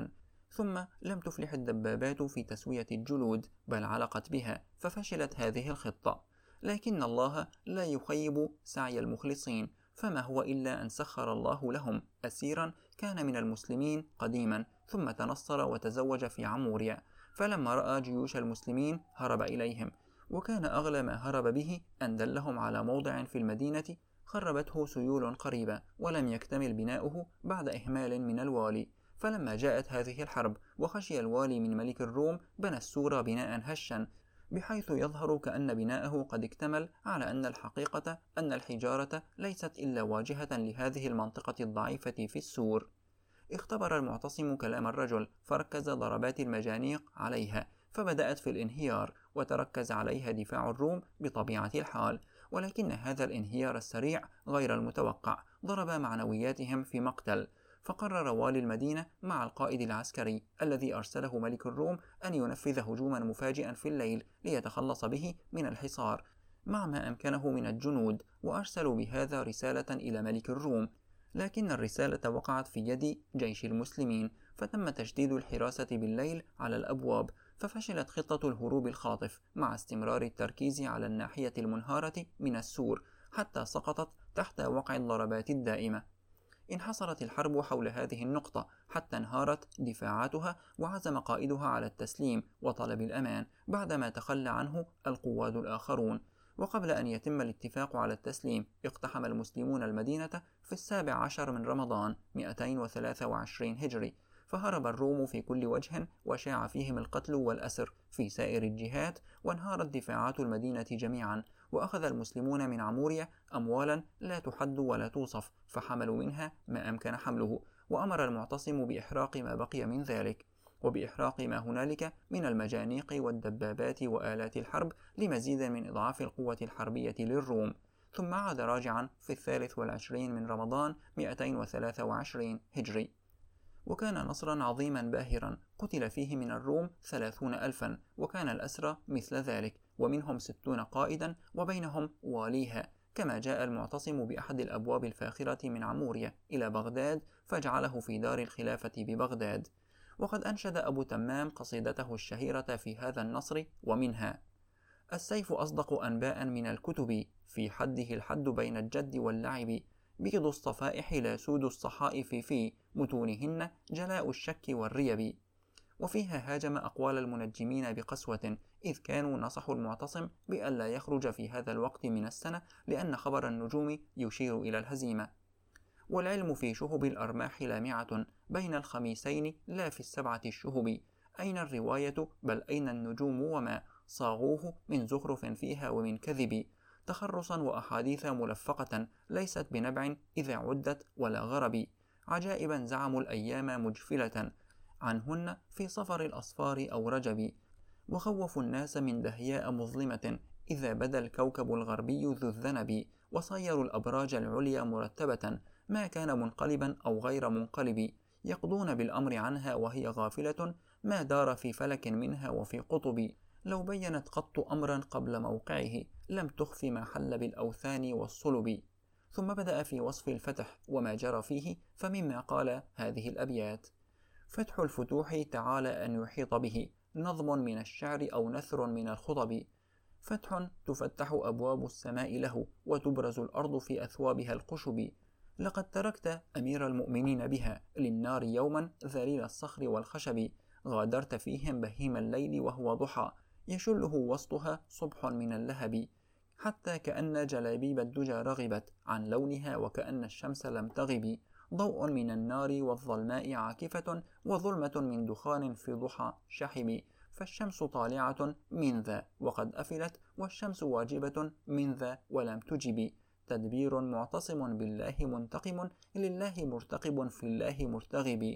A: ثم لم تفلح الدبابات في تسوية الجلود، بل علقت بها، ففشلت هذه الخطة. لكن الله لا يخيب سعي المخلصين، فما هو إلا أن سخر الله لهم أسيرا كان من المسلمين قديما، ثم تنصر وتزوج في عموريا، فلما رأى جيوش المسلمين هرب إليهم، وكان أغلى ما هرب به أن دلهم على موضع في المدينة خربته سيول قريبة ولم يكتمل بناؤه بعد إهمال من الوالي. فلما جاءت هذه الحرب وخشي الوالي من ملك الروم، بنى السور بناء هشا بحيث يظهر كأن بناءه قد اكتمل، على أن الحقيقة أن الحجارة ليست إلا واجهة لهذه المنطقة الضعيفة في السور. اختبر المعتصم كلام الرجل، فركز ضربات المجانيق عليها، فبدأت في الانهيار، وتركز عليها دفاع الروم بطبيعة الحال. ولكن هذا الانهيار السريع غير المتوقع ضرب معنوياتهم في مقتل، فقرر والي المدينة مع القائد العسكري الذي أرسله ملك الروم أن ينفذ هجوما مفاجئا في الليل ليتخلص به من الحصار مع ما أمكنه من الجنود، وأرسلوا بهذا رسالة إلى ملك الروم. لكن الرسالة وقعت في يد جيش المسلمين، فتم تشديد الحراسة بالليل على الأبواب، ففشلت خطة الهروب الخاطف مع استمرار التركيز على الناحية المنهارة من السور حتى سقطت تحت وقع الضربات الدائمة. انحصرت الحرب حول هذه النقطة حتى انهارت دفاعاتها، وعزم قائدها على التسليم وطلب الأمان بعدما تخلى عنه القواد الآخرون. وقبل أن يتم الاتفاق على التسليم، اقتحم المسلمون المدينة في السابع عشر من رمضان مئتين وثلاثة وعشرين هجري، فهرب الروم في كل وجه، وشاع فيهم القتل والأسر في سائر الجهات، وانهارت دفاعات المدينة جميعا. وأخذ المسلمون من عموريا أموالا لا تحد ولا توصف، فحملوا منها ما أمكن حمله، وأمر المعتصم بإحراق ما بقي من ذلك، وبإحراق ما هنالك من المجانيق والدبابات وآلات الحرب لمزيد من إضعاف القوة الحربية للروم. ثم عاد راجعا في الثالث والعشرين من رمضان مئتين وثلاثة وعشرين هجري، وكان نصرا عظيما باهرا، قتل فيه من الروم ثلاثون ألفا، وكان الأسرى مثل ذلك، ومنهم ستون قائدا وبينهم واليها، كما جاء المعتصم بأحد الأبواب الفاخرة من عموريا إلى بغداد، فجعله في دار الخلافة ببغداد. وقد أنشد أبو تمام قصيدته الشهيرة في هذا النصر، ومنها: السيف أصدق أنباء من الكتب، في حده الحد بين الجد واللعب، بيض الصفائح لا سود الصحائف، في متونهن جلاء الشك والريب. وفيها هاجم أقوال المنجمين بقسوة، إذ كانوا نصحوا المعتصم بألا يخرج في هذا الوقت من السنة، لأن خبر النجوم يشير إلى الهزيمة. والعلم في شهب الأرماح لامعة، بين الخميسين لا في السبعة الشهب، أين الرواية بل أين النجوم، وما صاغوه من زخرف فيها ومن كذب، تخرصا وأحاديث ملفقة ليست بنبع إذا عدت ولا غرب، عجائبا زعموا الأيام مجفلة، عنهن في صفر الأصفار أو رجب، وخوفوا الناس من دهياء مظلمة، إذا بدا الكوكب الغربي ذو الذنب، وصيروا الأبراج العليا مرتبة، ما كان منقلبا أو غير منقلب، يقضون بالأمر عنها وهي غافلة، ما دار في فلك منها وفي قطب، لو بينت قط أمرا قبل موقعه، لم تخف ما حل بالأوثان والصلب. ثم بدأ في وصف الفتح وما جرى فيه، فمما قال هذه الأبيات: فتح الفتوح تعالى أن يحيط به، نظم من الشعر أو نثر من الخطب، فتح تفتح أبواب السماء له، وتبرز الأرض في أثوابها القشب، لقد تركت أمير المؤمنين بها للنار يوما ذليل الصخر والخشب، غادرت فيهم بهيم الليل وهو ضحى، يشله وسطها صبح من اللهب، حتى كأن جلابيب الدجى رغبت عن لونها، وكأن الشمس لم تغب، ضوء من النار والظلماء عاكفة، وظلمة من دخان في ضحى شحب، فالشمس طالعة من ذا وقد أفلت، والشمس واجبة من ذا ولم تجب، تدبير معتصم بالله منتقم، لله مرتقب في الله مرتغب،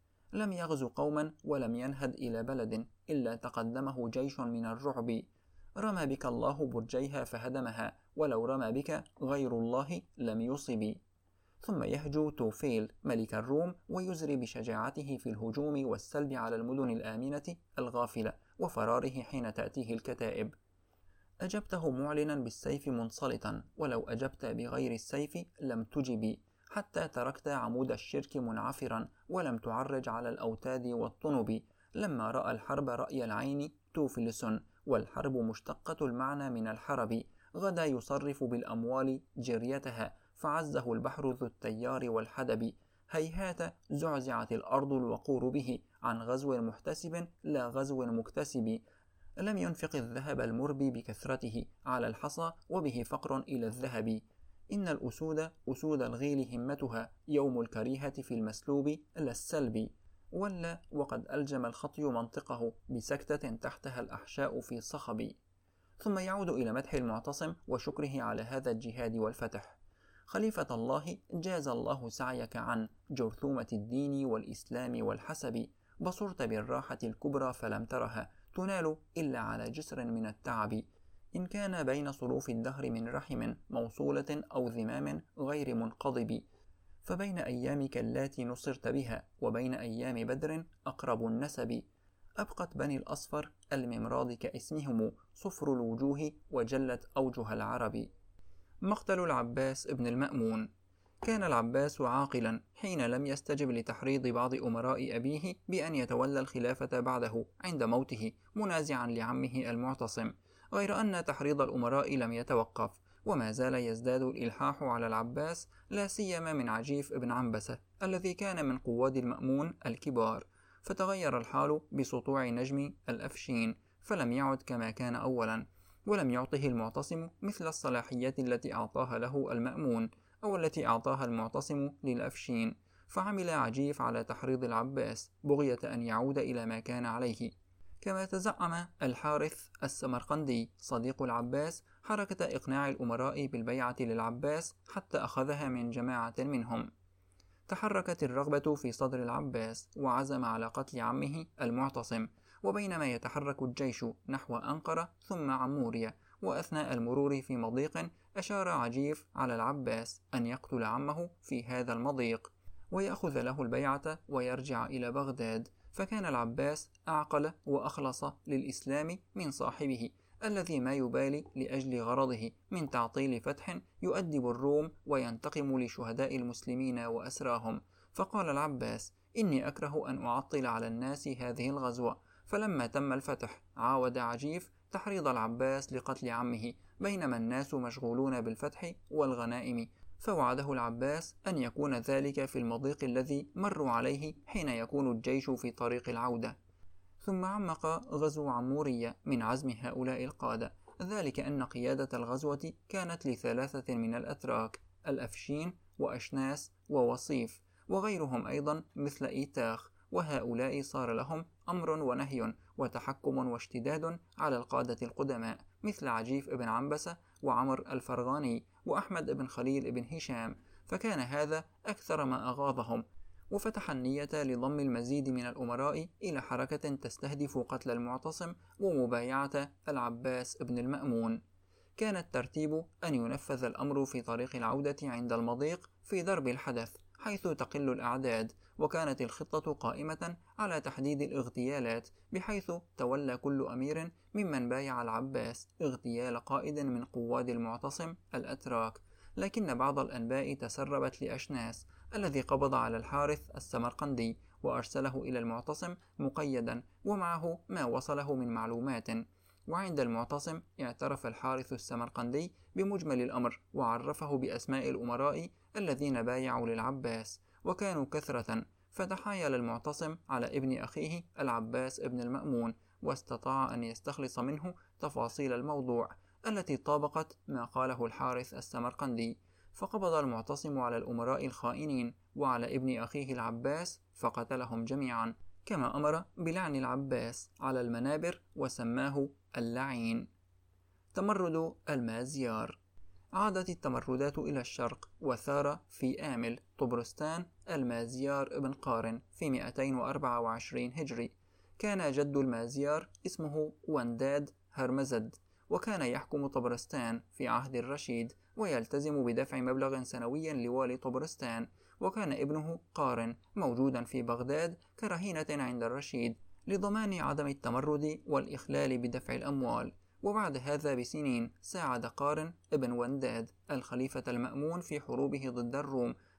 A: لم يغزو قوما ولم ينهد إلى بلد، إلا تقدمه جيش من الرعب، رمى بك الله برجيها فهدمها، ولو رمى بك غير الله لم يصب. ثم يهجو توفيل ملك الروم، ويزري بشجاعته في الهجوم والسلب على المدن الآمنة الغافلة، وفراره حين تأتيه الكتائب. أجبته معلنا بالسيف منصلتا، ولو أجبت بغير السيف لم تجب، حتى تركت عمود الشرك منعفرا ولم تعرج على الأوتاد والطنب. لما رأى الحرب رأي العين توفلس، والحرب مشتقة المعنى من الحرب. غدا يصرف بالأموال جريتها، فعزه البحر ذو التيار والحدب. هيهات زعزعت الأرض الوقور به، عن غزو محتسب لا غزو مكتسب. لم ينفق الذهب المربي بكثرته على الحصى، وبه فقر إلى الذهب. إن الأسود أسود الغيل همتها، يوم الكريهة في المسلوب لا السلب. ولا وقد ألجم الخطي منطقه، بسكتة تحتها الأحشاء في صخب. ثم يعود إلى مدح المعتصم وشكره على هذا الجهاد والفتح. خليفة الله، جاز الله سعيك عن جرثومة الدين والإسلام والحسب. بصرت بالراحة الكبرى فلم ترها، تنال إلا على جسر من التعب. إن كان بين صروف الدهر من رحم موصولة أو ذمام غير منقضب، فبين أيامك اللاتي نصرت بها وبين أيام بدر أقرب النسب. أبقت بني الأصفر الممراض كاسمهم، صفر الوجوه وجلت أوجه العرب. مقتل العباس ابن المأمون. كان العباس عاقلا حين لم يستجب لتحريض بعض أمراء أبيه بأن يتولى الخلافة بعده عند موته، منازعا لعمه المعتصم، غير أن تحريض الأمراء لم يتوقف، وما زال يزداد الإلحاح على العباس، لا سيما من عجيف ابن عنبسة الذي كان من قواد المأمون الكبار. فتغير الحال بسطوع نجم الأفشين، فلم يعد كما كان أولا، ولم يعطه المعتصم مثل الصلاحيات التي أعطاها له المأمون، أو التي أعطاها المعتصم للأفشين. فعمل عجيف على تحريض العباس بغية أن يعود إلى ما كان عليه، كما تزعم الحارث السمرقندي صديق العباس حركة إقناع الأمراء بالبيعة للعباس حتى أخذها من جماعة منهم. تحركت الرغبة في صدر العباس، وعزم على قتل عمه المعتصم. وبينما يتحرك الجيش نحو أنقرة ثم عمورية، وأثناء المرور في مضيق، أشار عجيف على العباس أن يقتل عمه في هذا المضيق، ويأخذ له البيعة ويرجع إلى بغداد. فكان العباس أعقل وأخلص للإسلام من صاحبه، الذي ما يبالي لأجل غرضه من تعطيل فتح يؤدب الروم وينتقم لشهداء المسلمين وأسراهم. فقال العباس: إني أكره أن أعطل على الناس هذه الغزوة. فلما تم الفتح عاود عجيف تحريض العباس لقتل عمه، بينما الناس مشغولون بالفتح والغنائم، فوعده العباس أن يكون ذلك في المضيق الذي مروا عليه حين يكون الجيش في طريق العودة. ثم عمق غزو عمورية من عزم هؤلاء القادة، ذلك أن قيادة الغزوة كانت لثلاثة من الأتراك: الأفشين وأشناس ووصيف، وغيرهم أيضا مثل إيتاخ. وهؤلاء صار لهم أمر ونهي وتحكم واشتداد على القادة القدماء، مثل عجيف ابن عنبسة وعمر الفرغاني وأحمد بن خليل بن هشام. فكان هذا أكثر ما أغاظهم، وفتح النية لضم المزيد من الأمراء إلى حركة تستهدف قتل المعتصم ومبايعة العباس بن المأمون. كان الترتيب أن ينفذ الأمر في طريق العودة عند المضيق في درب الحدث حيث تقل الأعداد، وكانت الخطة قائمة على تحديد الاغتيالات، بحيث تولى كل أمير ممن بايع العباس اغتيال قائد من قواد المعتصم الأتراك. لكن بعض الأنباء تسربت لأشناس الذي قبض على الحارث السمرقندي وأرسله إلى المعتصم مقيدا ومعه ما وصله من معلومات. وعند المعتصم اعترف الحارث السمرقندي بمجمل الأمر، وعرفه بأسماء الأمراء الذين بايعوا للعباس، وكانوا كثرة. فتحايل المعتصم على ابن أخيه العباس ابن المأمون، واستطاع أن يستخلص منه تفاصيل الموضوع التي طابقت ما قاله الحارث السمرقندي. فقبض المعتصم على الأمراء الخائنين وعلى ابن أخيه العباس فقتلهم جميعا، كما أمر بلعن العباس على المنابر وسماه اللعين. تمرد المازيار. عادت التمردات إلى الشرق، وثار في آمل طبرستان المازيار بن قارن في مئتين وأربعة وعشرين هجري. كان جد المازيار اسمه ونداد هرمزد، وكان يحكم طبرستان في عهد الرشيد، ويلتزم بدفع مبلغ سنويا لوالي طبرستان. وكان ابنه قارن موجودا في بغداد كرهينة عند الرشيد لضمان عدم التمرد والإخلال بدفع الأموال. وبعد هذا بسنين ساعد قارن ابن ونداد الخليفة المأمون في حروبه ضد الروم،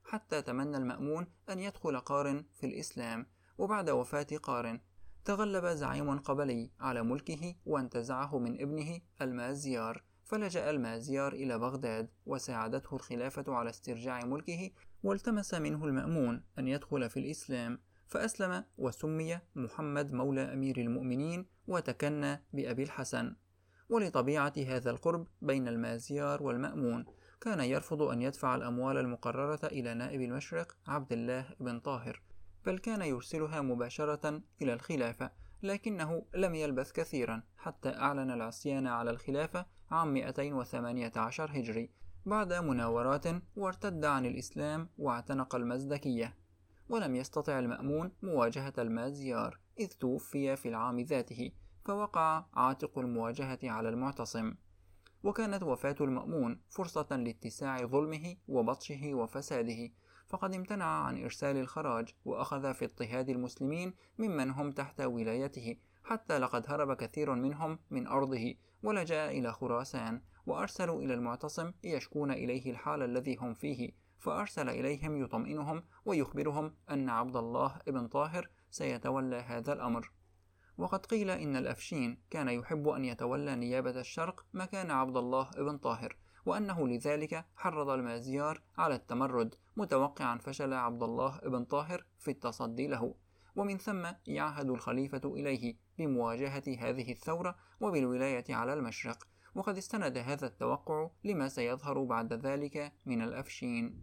A: حتى تمنى المأمون أن يدخل قارن في الإسلام. وبعد وفاة قارن تغلب زعيم قبلي على ملكه وانتزعه من ابنه المازيار، فلجأ المازيار إلى بغداد وساعدته الخلافة على استرجاع ملكه، والتمس منه المأمون أن يدخل في الإسلام، فأسلم وسمي محمد مولى أمير المؤمنين وتكنى بأبي الحسن. ولطبيعة هذا القرب بين المازيار والمأمون كان يرفض أن يدفع الأموال المقررة إلى نائب المشرق عبد الله بن طاهر، بل كان يرسلها مباشرة إلى الخلافة، لكنه لم يلبث كثيرا حتى أعلن العصيان على الخلافة عام مئتين وثمانية عشر هجري بعد مناورات، وارتد عن الإسلام واعتنق المزدكية. ولم يستطع المأمون مواجهة المازيار إذ توفي في العام ذاته، فوقع عاتق المواجهة على المعتصم. وكانت وفاة المأمون فرصة لاتساع ظلمه وبطشه وفساده، فقد امتنع عن إرسال الخراج وأخذ في اضطهاد المسلمين ممن هم تحت ولايته، حتى لقد هرب كثير منهم من أرضه ولجأ إلى خراسان، وأرسلوا إلى المعتصم يشكون إليه الحال الذي هم فيه، فأرسل إليهم يطمئنهم ويخبرهم أن عبد الله بن طاهر سيتولى هذا الأمر. وقد قيل إن الأفشين كان يحب أن يتولى نيابة الشرق مكان عبد الله بن طاهر، وأنه لذلك حرض المازيار على التمرد، متوقعا فشل عبد الله بن طاهر في التصدي له، ومن ثم يعهد الخليفة إليه بمواجهة هذه الثورة وبالولاية على المشرق. وقد استند هذا التوقع لما سيظهر بعد ذلك من الأفشين.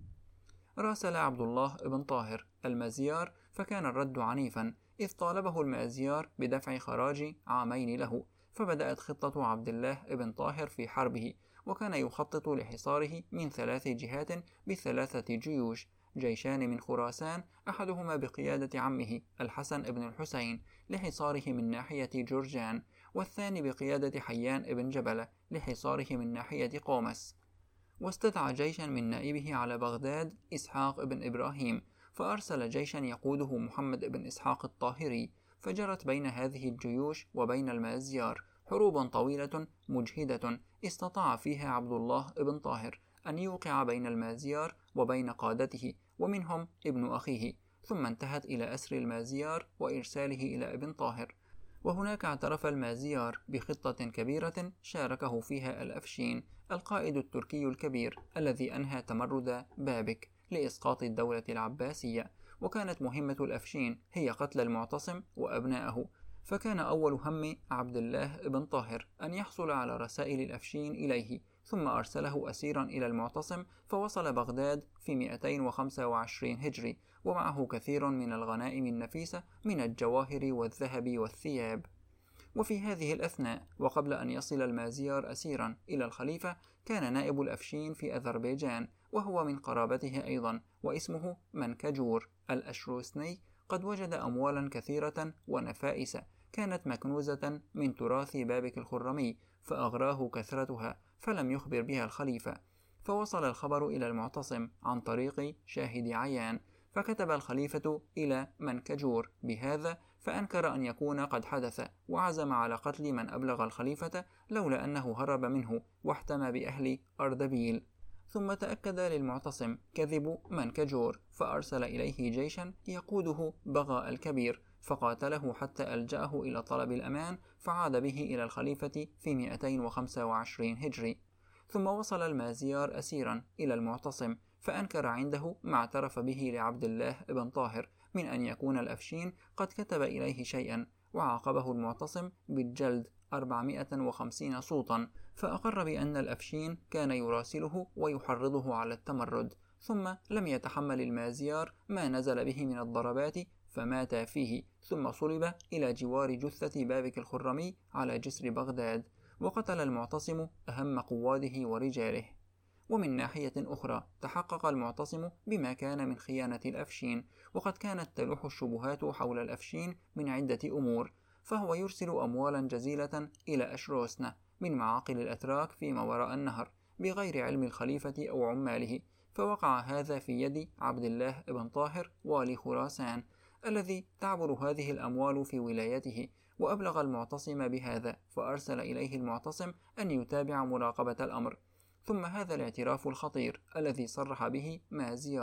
A: راسل عبد الله بن طاهر المازيار، فكان الرد عنيفا، إذ طالبه المازيار بدفع خراج عامين له، فبدأت خطة عبد الله بن طاهر في حربه، وكان يخطط لحصاره من ثلاث جهات بثلاثة جيوش: جيشان من خراسان، أحدهما بقيادة عمه الحسن بن الحسين لحصاره من ناحية جرجان، والثاني بقيادة حيان بن جبلة لحصاره من ناحية قومس. واستدعى جيشا من نائبه على بغداد إسحاق بن إبراهيم، فأرسل جيشا يقوده محمد بن إسحاق الطاهري، فجرت بين هذه الجيوش وبين المازيار حروب طويلة مجهدة استطاع فيها عبد الله بن طاهر أن يوقع بين المازيار وبين قادته ومنهم ابن أخيه، ثم انتهت إلى أسر المازيار وإرساله إلى ابن طاهر. وهناك اعترف المازيار بخطة كبيرة شاركه فيها الأفشين القائد التركي الكبير الذي أنهى تمرد بابك لإسقاط الدولة العباسية، وكانت مهمة الأفشين هي قتل المعتصم وأبنائه، فكان أول هم عبد الله بن طاهر أن يحصل على رسائل الأفشين إليه، ثم أرسله أسيرا إلى المعتصم، فوصل بغداد في مئتين وخمسة وعشرين هجري، ومعه كثير من الغنائم النفيسة من الجواهر والذهب والثياب. وفي هذه الأثناء وقبل أن يصل المازيار أسيرا إلى الخليفة، كان نائب الأفشين في أذربيجان وهو من قرابته أيضا، واسمه منكجور الأشروسني، قد وجد أموالا كثيرة ونفائس كانت مكنوزة من تراث بابك الخرمي، فأغراه كثرتها فلم يخبر بها الخليفة، فوصل الخبر إلى المعتصم عن طريق شاهد عيان، فكتب الخليفة إلى منكجور بهذا، فأنكر أن يكون قد حدث، وعزم على قتل من أبلغ الخليفة لولا أنه هرب منه واحتمى بأهل أردبيل. ثم تأكد للمعتصم كذب منكجور، فأرسل إليه جيشا يقوده بغاء الكبير، فقاتله حتى ألجأه إلى طلب الأمان، فعاد به إلى الخليفة في مئتين وخمسة وعشرين هجري. ثم وصل المازيار أسيرا إلى المعتصم، فأنكر عنده ما اعترف به لعبد الله بن طاهر من أن يكون الأفشين قد كتب إليه شيئا، وعاقبه المعتصم بالجلد أربعمائة وخمسين صوتا، فأقر بأن الأفشين كان يراسله ويحرضه على التمرد. ثم لم يتحمل المازيار ما نزل به من الضربات فمات فيه، ثم صلب إلى جوار جثة بابك الخرمي على جسر بغداد، وقتل المعتصم أهم قواده ورجاله. ومن ناحية أخرى تحقق المعتصم بما كان من خيانة الأفشين، وقد كانت تلوح الشبهات حول الأفشين من عدة أمور، فهو يرسل أموالا جزيلة إلى أشروسنة من معاقل الأتراك فيما وراء النهر بغير علم الخليفة أو عماله، فوقع هذا في يد عبد الله بن طاهر والي خراسان الذي تعبر هذه الأموال في ولايته، وأبلغ المعتصم بهذا، فأرسل إليه المعتصم أن يتابع مراقبة الأمر. ثم هذا الاعتراف الخطير الذي صرح به مازيار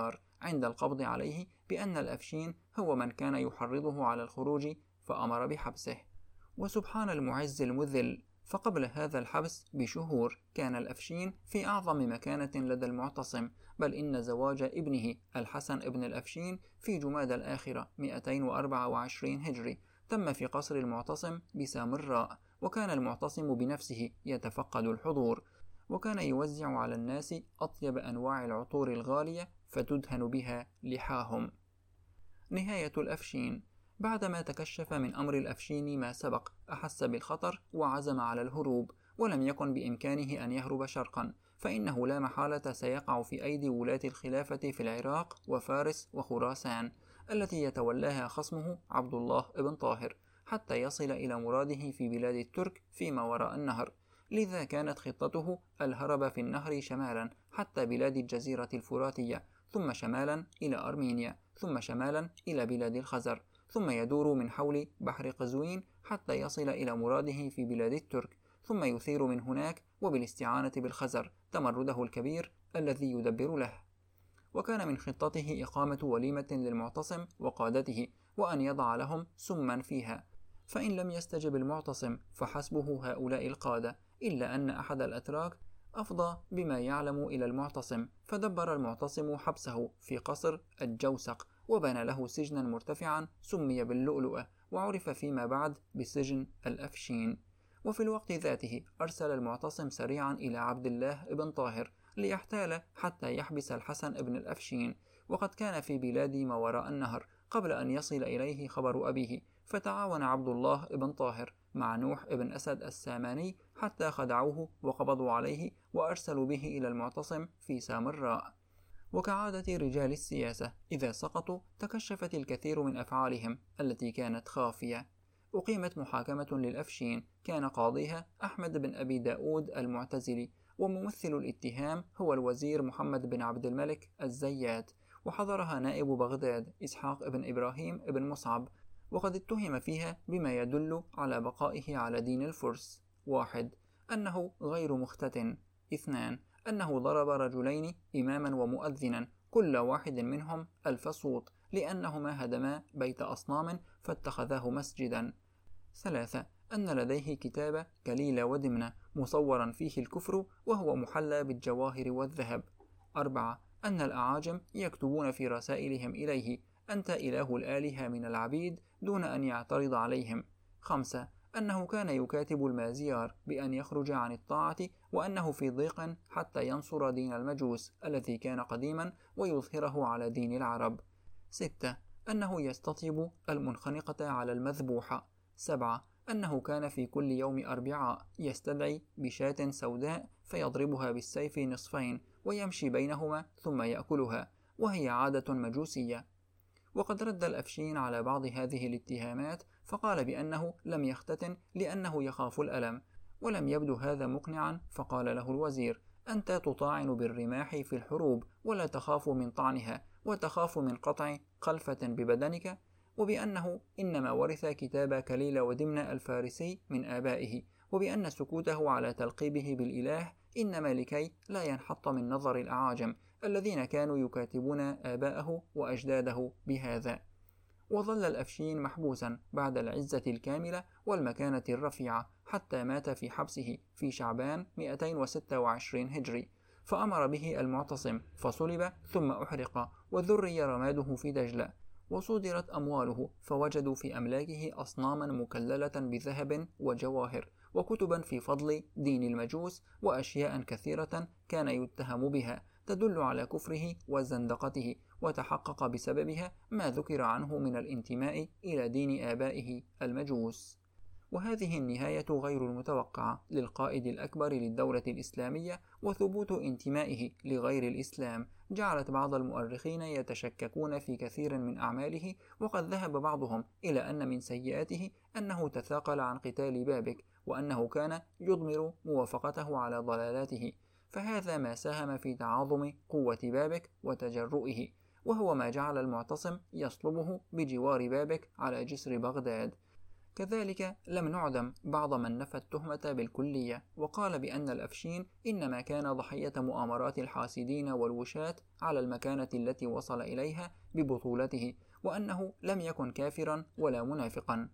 A: عند القبض عليه بأن الأفشين هو من كان يحرضه على الخروج، فأمر بحبسه. وسبحان المعز المذل، فقبل هذا الحبس بشهور كان الأفشين في أعظم مكانة لدى المعتصم، بل إن زواج ابنه الحسن ابن الأفشين في جمادى الآخرة مئتين وأربعة وعشرين هجري تم في قصر المعتصم بسامراء، وكان المعتصم بنفسه يتفقد الحضور، وكان يوزع على الناس أطيب أنواع العطور الغالية فتدهن بها لحاهم. نهاية الأفشين. بعدما تكشف من أمر الأفشين ما سبق، أحس بالخطر وعزم على الهروب، ولم يكن بإمكانه أن يهرب شرقا، فإنه لا محالة سيقع في أيدي ولاة الخلافة في العراق وفارس وخراسان التي يتولاها خصمه عبد الله بن طاهر، حتى يصل إلى مراده في بلاد الترك فيما وراء النهر. لذا كانت خطته الهرب في النهر شمالا حتى بلاد الجزيرة الفراتية، ثم شمالا إلى أرمينيا، ثم شمالا إلى بلاد الخزر، ثم يدور من حول بحر قزوين حتى يصل إلى مراده في بلاد الترك، ثم يثير من هناك وبالاستعانة بالخزر تمرده الكبير الذي يدبر له. وكان من خطته إقامة وليمة للمعتصم وقادته، وأن يضع لهم سما فيها، فإن لم يستجب المعتصم فحسبه هؤلاء القادة، إلا أن أحد الأتراك أفضى بما يعلم إلى المعتصم، فدبر المعتصم حبسه في قصر الجوسق، وبنى له سجنا مرتفعا سمي باللؤلؤة، وعرف فيما بعد بسجن الأفشين. وفي الوقت ذاته أرسل المعتصم سريعا إلى عبد الله بن طاهر ليحتال حتى يحبس الحسن بن الأفشين، وقد كان في بلاد ما وراء النهر قبل أن يصل إليه خبر أبيه، فتعاون عبد الله بن طاهر مع نوح بن أسد الساماني حتى خدعوه وقبضوا عليه وأرسلوا به إلى المعتصم في سامراء. وكعادة رجال السياسة إذا سقطوا تكشفت الكثير من أفعالهم التي كانت خافية. أقيمت محاكمة للأفشين، كان قاضيها أحمد بن أبي داود المعتزلي، وممثل الاتهام هو الوزير محمد بن عبد الملك الزيات، وحضرها نائب بغداد إسحاق بن إبراهيم بن مصعب، وقد اتهم فيها بما يدل على بقائه على دين الفرس: واحد أنه غير مختتن، اثنان أنه ضرب رجلين إماما ومؤذنا كل واحد منهم ألف صوت لأنهما هدما بيت أصنام فاتخذاه مسجدا، ثلاثة أن لديه كتاب كليل ودمنة مصورا فيه الكفر وهو محلى بالجواهر والذهب، أربعة أن الأعاجم يكتبون في رسائلهم إليه: أنت إله الآلهة من العبيد، دون أن يعترض عليهم، خمسة أنه كان يكاتب المازيار بأن يخرج عن الطاعة، وأنه في ضيق حتى ينصر دين المجوس الذي كان قديما ويظهره على دين العرب، ستة أنه يستطيب المنخنقة على المذبوحة، سبعة أنه كان في كل يوم أربعاء يستدعي بشاة سوداء فيضربها بالسيف نصفين ويمشي بينهما ثم يأكلها، وهي عادة مجوسية. وقد رد الأفشين على بعض هذه الاتهامات، فقال بأنه لم يختتن لأنه يخاف الألم، ولم يبدو هذا مقنعا، فقال له الوزير: أنت تطاعن بالرماح في الحروب ولا تخاف من طعنها، وتخاف من قطع خلفة ببدنك، وبأنه إنما ورث كتاب كليل ودمنة الفارسي من آبائه، وبأن سكوته على تلقيبه بالإله إنما لكي لا ينحط من نظر الأعاجم الذين كانوا يكاتبون آباءه وأجداده بهذا. وظل الأفشين محبوسا بعد العزة الكاملة والمكانة الرفيعة حتى مات في حبسه في شعبان مئتين وستة وعشرين هجري، فأمر به المعتصم فصلب ثم أحرق، وذري رماده في دجلة، وصودرت أمواله، فوجدوا في أملاكه أصناما مكللة بذهب وجواهر، وكتبا في فضل دين المجوس، وأشياء كثيرة كان يتهم بها تدل على كفره وزندقته، وتحقق بسببها ما ذكر عنه من الانتماء إلى دين آبائه المجوس. وهذه النهاية غير المتوقعة للقائد الأكبر للدولة الإسلامية، وثبوت انتمائه لغير الإسلام جعلت بعض المؤرخين يتشككون في كثير من أعماله، وقد ذهب بعضهم إلى أن من سيئاته أنه تثاقل عن قتال بابك، وأنه كان يضمر موافقته على ضلالاته، فهذا ما ساهم في تعاظم قوة بابك وتجرؤه، وهو ما جعل المعتصم يصلبه بجوار بابك على جسر بغداد. كذلك لم نعدم بعض من نفى التهمة بالكلية، وقال بأن الأفشين إنما كان ضحية مؤامرات الحاسدين والوشاة على المكانة التي وصل إليها ببطولته، وأنه لم يكن كافرا ولا منافقا.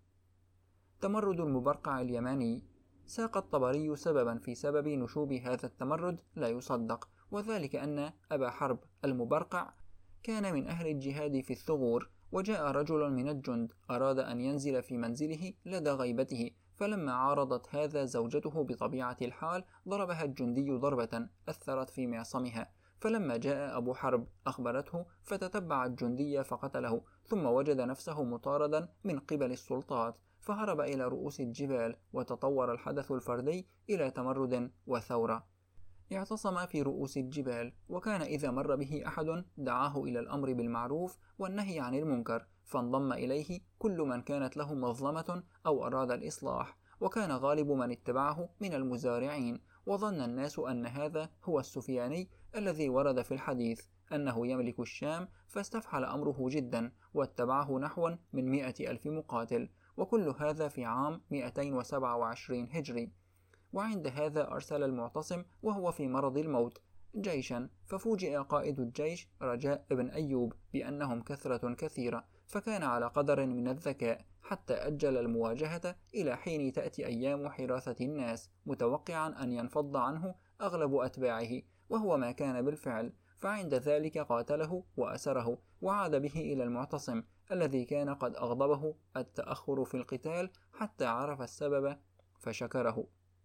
A: تمرد المبرقع اليماني. ساق الطبري سببا في سبب نشوب هذا التمرد لا يصدق، وذلك أن أبا حرب المبرقع كان من أهل الجهاد في الثغور، وجاء رجل من الجند أراد أن ينزل في منزله لدى غيبته، فلما عارضت هذا زوجته بطبيعة الحال ضربها الجندي ضربة أثرت في معصمها، فلما جاء أبو حرب أخبرته فتتبع الجندي فقتله، ثم وجد نفسه مطاردا من قبل السلطات فهرب إلى رؤوس الجبال، وتطور الحدث الفردي إلى تمرد وثورة. اعتصم في رؤوس الجبال، وكان إذا مر به أحد دعاه إلى الأمر بالمعروف والنهي عن المنكر، فانضم إليه كل من كانت له مظلمة أو أراد الإصلاح، وكان غالب من اتبعه من المزارعين، وظن الناس أن هذا هو السفياني الذي ورد في الحديث أنه يملك الشام، فاستفحل أمره جدا واتبعه نحو من مئة ألف مقاتل، وكل هذا في عام مئتين وسبعة وعشرين هجري. وعند هذا أرسل المعتصم وهو في مرض الموت جيشا، ففوجئ قائد الجيش رجاء بن أيوب بأنهم كثرة كثيرة، فكان على قدر من الذكاء حتى أجل المواجهة إلى حين تأتي أيام حراثة الناس، متوقعا أن ينفض عنه أغلب أتباعه، وهو ما كان بالفعل، فعند ذلك قاتله وأسره وعاد به إلى المعتصم الذي كان قد أغضبه التأخر في القتال حتى عرف السبب فشكره.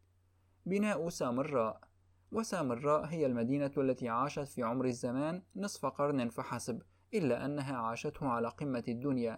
A: بناء سامراء. وسامراء هي المدينة التي عاشت في عمر الزمان نصف قرن فحسب، إلا أنها عاشته على قمة الدنيا،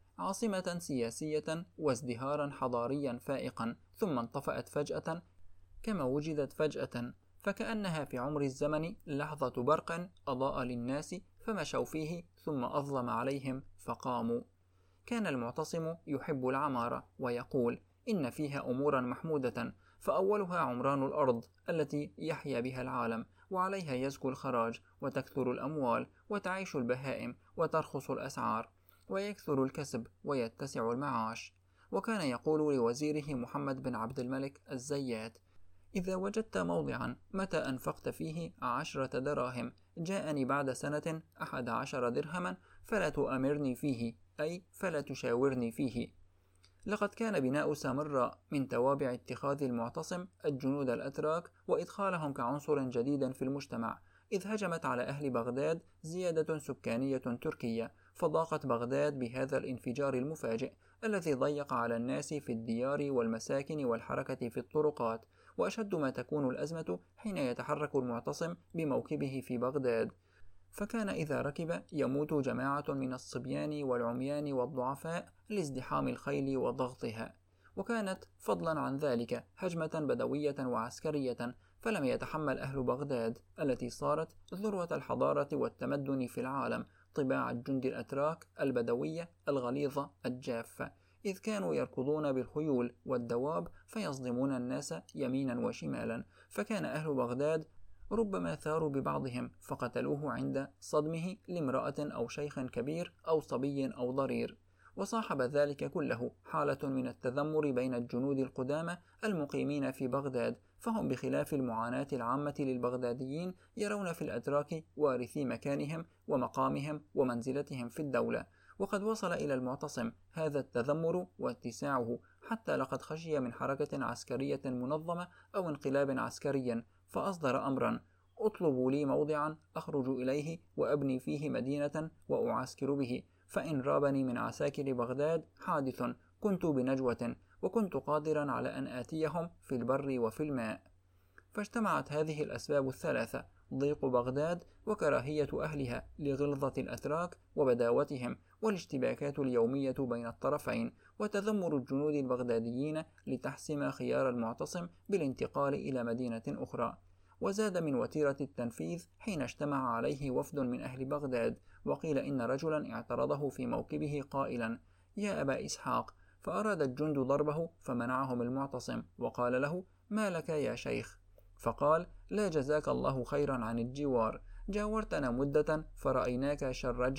A: عاصمة سياسية وازدهارا حضاريا فائقا، ثم انطفأت فجأة كما وجدت فجأة، فكأنها في عمر الزمن لحظة برق أضاء للناس فمشوا فيه ثم أظلم عليهم فقاموا. كان المعتصم يحب العمارة ويقول إن فيها أمورا محمودة، فأولها عمران الأرض التي يحيا بها العالم، وعليها يزكو الخراج وتكثر الأموال وتعيش البهائم وترخص الأسعار ويكثر الكسب ويتسع المعاش. وكان يقول لوزيره محمد بن عبد الملك الزيات: إذا وجدت موضعا متى أنفقت فيه عشرة دراهم جاءني بعد سنة أحد عشر درهما فلا تؤمرني فيه، أي فلا تشاورني فيه. لقد كان بناء سامراء من توابع اتخاذ المعتصم الجنود الأتراك وإدخالهم كعنصر جديد في المجتمع، إذ هجمت على أهل بغداد زيادة سكانية تركية، فضاقت بغداد بهذا الانفجار المفاجئ الذي ضيق على الناس في الديار والمساكن والحركة في الطرقات. وأشد ما تكون الأزمة حين يتحرك المعتصم بموكبه في بغداد، فكان إذا ركب يموت جماعة من الصبيان والعميان والضعفاء لازدحام الخيل وضغطها. وكانت فضلا عن ذلك هجمة بدوية وعسكرية، فلم يتحمل أهل بغداد التي صارت ذروة الحضارة والتمدن في العالم طباع الجند الأتراك البدوية الغليظة الجافة، إذ كانوا يركضون بالخيول والدواب فيصدمون الناس يمينا وشمالا، فكان أهل بغداد ربما ثاروا ببعضهم فقتلوه عند صدمه لامرأة أو شيخ كبير أو صبي أو ضرير. وصاحب ذلك كله حالة من التذمر بين الجنود القدامى المقيمين في بغداد، فهم بخلاف المعاناة العامة للبغداديين يرون في الأتراك وارثي مكانهم ومقامهم ومنزلتهم في الدولة. وقد وصل إلى المعتصم هذا التذمر واتساعه حتى لقد خشي من حركة عسكرية منظمة أو انقلاب عسكري، فأصدر أمرا: اطلبوا لي موضعا أخرج إليه وأبني فيه مدينة وأعسكر به، فإن رابني من عساكر بغداد حادث كنت بنجوة، وكنت قادرا على أن آتيهم في البر وفي الماء. فاجتمعت هذه الأسباب الثلاثة: ضيق بغداد، وكراهية أهلها لغلظة الأتراك وبداوتهم، والاشتباكات اليومية بين الطرفين، وتذمر الجنود البغداديين لتحسم خيار المعتصم بالانتقال إلى مدينة أخرى. وزاد من وتيرة التنفيذ حين اجتمع عليه وفد من أهل بغداد، وقيل إن رجلا اعترضه في موكبه قائلا: يا أبا إسحاق، فأراد الجند ضربه فمنعهم المعتصم وقال له: ما لك يا شيخ؟ فقال: لا جزاك الله خيرا عن الجوار، جاورتنا مدة فرأيناك شر جار،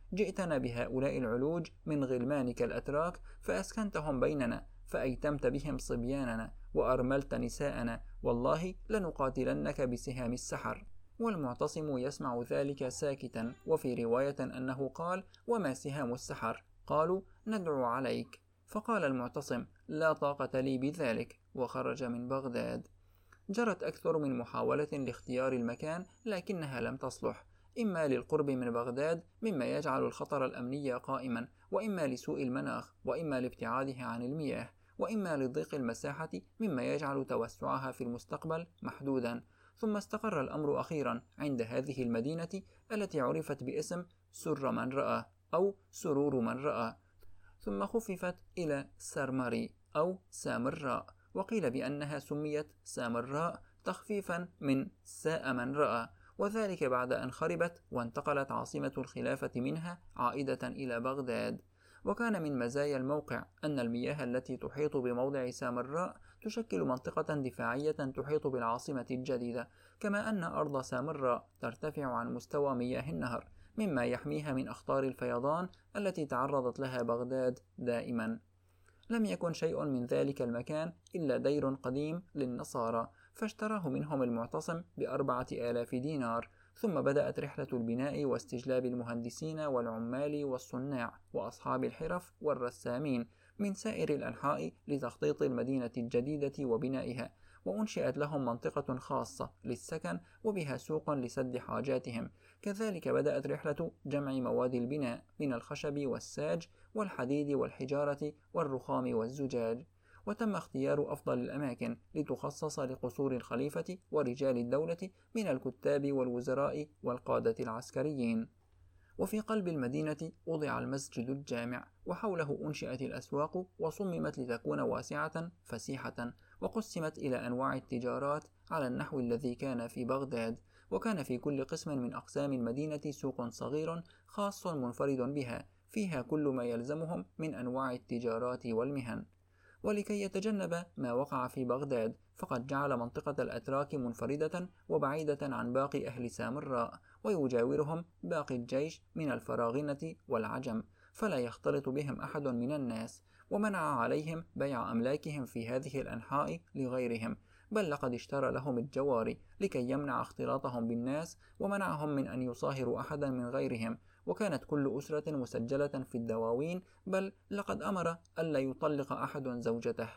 A: جئتنا بهؤلاء العلوج من غلمانك الأتراك فأسكنتهم بيننا، فأيتمت بهم صبياننا وأرملت نساءنا، والله لنقاتلنك بسهام السحر. والمعتصم يسمع ذلك ساكتا. وفي رواية أنه قال: وما سهام السحر؟ قالوا: ندعو عليك. فقال المعتصم: لا طاقة لي بذلك، وخرج من بغداد. جرت أكثر من محاولة لاختيار المكان لكنها لم تصلح، إما للقرب من بغداد مما يجعل الخطر الأمني قائما، وإما لسوء المناخ، وإما لابتعادها عن المياه، وإما لضيق المساحة مما يجعل توسعها في المستقبل محدودا. ثم استقر الأمر أخيرا عند هذه المدينة التي عرفت باسم سر من رأى أو سرور من رأى، ثم خففت إلى سرمري أو سامراء، وقيل بأنها سميت سامراء تخفيفا من ساء من رأى، وذلك بعد أن خربت وانتقلت عاصمة الخلافة منها عائدة إلى بغداد. وكان من مزايا الموقع أن المياه التي تحيط بموضع سامراء تشكل منطقة دفاعية تحيط بالعاصمة الجديدة، كما أن أرض سامراء ترتفع عن مستوى مياه النهر، مما يحميها من أخطار الفيضان التي تعرضت لها بغداد دائما. لم يكن شيء من ذلك المكان إلا دير قديم للنصارى، فاشتراه منهم المعتصم بأربعة آلاف دينار. ثم بدأت رحلة البناء واستجلاب المهندسين والعمال والصناع وأصحاب الحرف والرسامين من سائر الأنحاء لتخطيط المدينة الجديدة وبنائها، وأنشئت لهم منطقة خاصة للسكن وبها سوق لسد حاجاتهم. كذلك بدأت رحلة جمع مواد البناء من الخشب والساج والحديد والحجارة والرخام والزجاج، وتم اختيار أفضل الأماكن لتخصص لقصور الخليفة ورجال الدولة من الكتاب والوزراء والقادة العسكريين. وفي قلب المدينة وضع المسجد الجامع، وحوله أنشئت الأسواق وصممت لتكون واسعة فسيحة، وقسمت إلى أنواع التجارات على النحو الذي كان في بغداد. وكان في كل قسم من أقسام المدينة سوق صغير خاص منفرد بها، فيها كل ما يلزمهم من أنواع التجارات والمهن. ولكي يتجنب ما وقع في بغداد، فقد جعل منطقة الأتراك منفردة وبعيدة عن باقي أهل سامراء، ويجاورهم باقي الجيش من الفراغنة والعجم، فلا يختلط بهم أحد من الناس، ومنع عليهم بيع أملاكهم في هذه الأنحاء لغيرهم، بل لقد اشترى لهم الجواري لكي يمنع اختلاطهم بالناس، ومنعهم من أن يصاهروا أحدا من غيرهم. وكانت كل أسرة مسجلة في الدواوين، بل لقد أمر ألا يطلق أحد زوجته.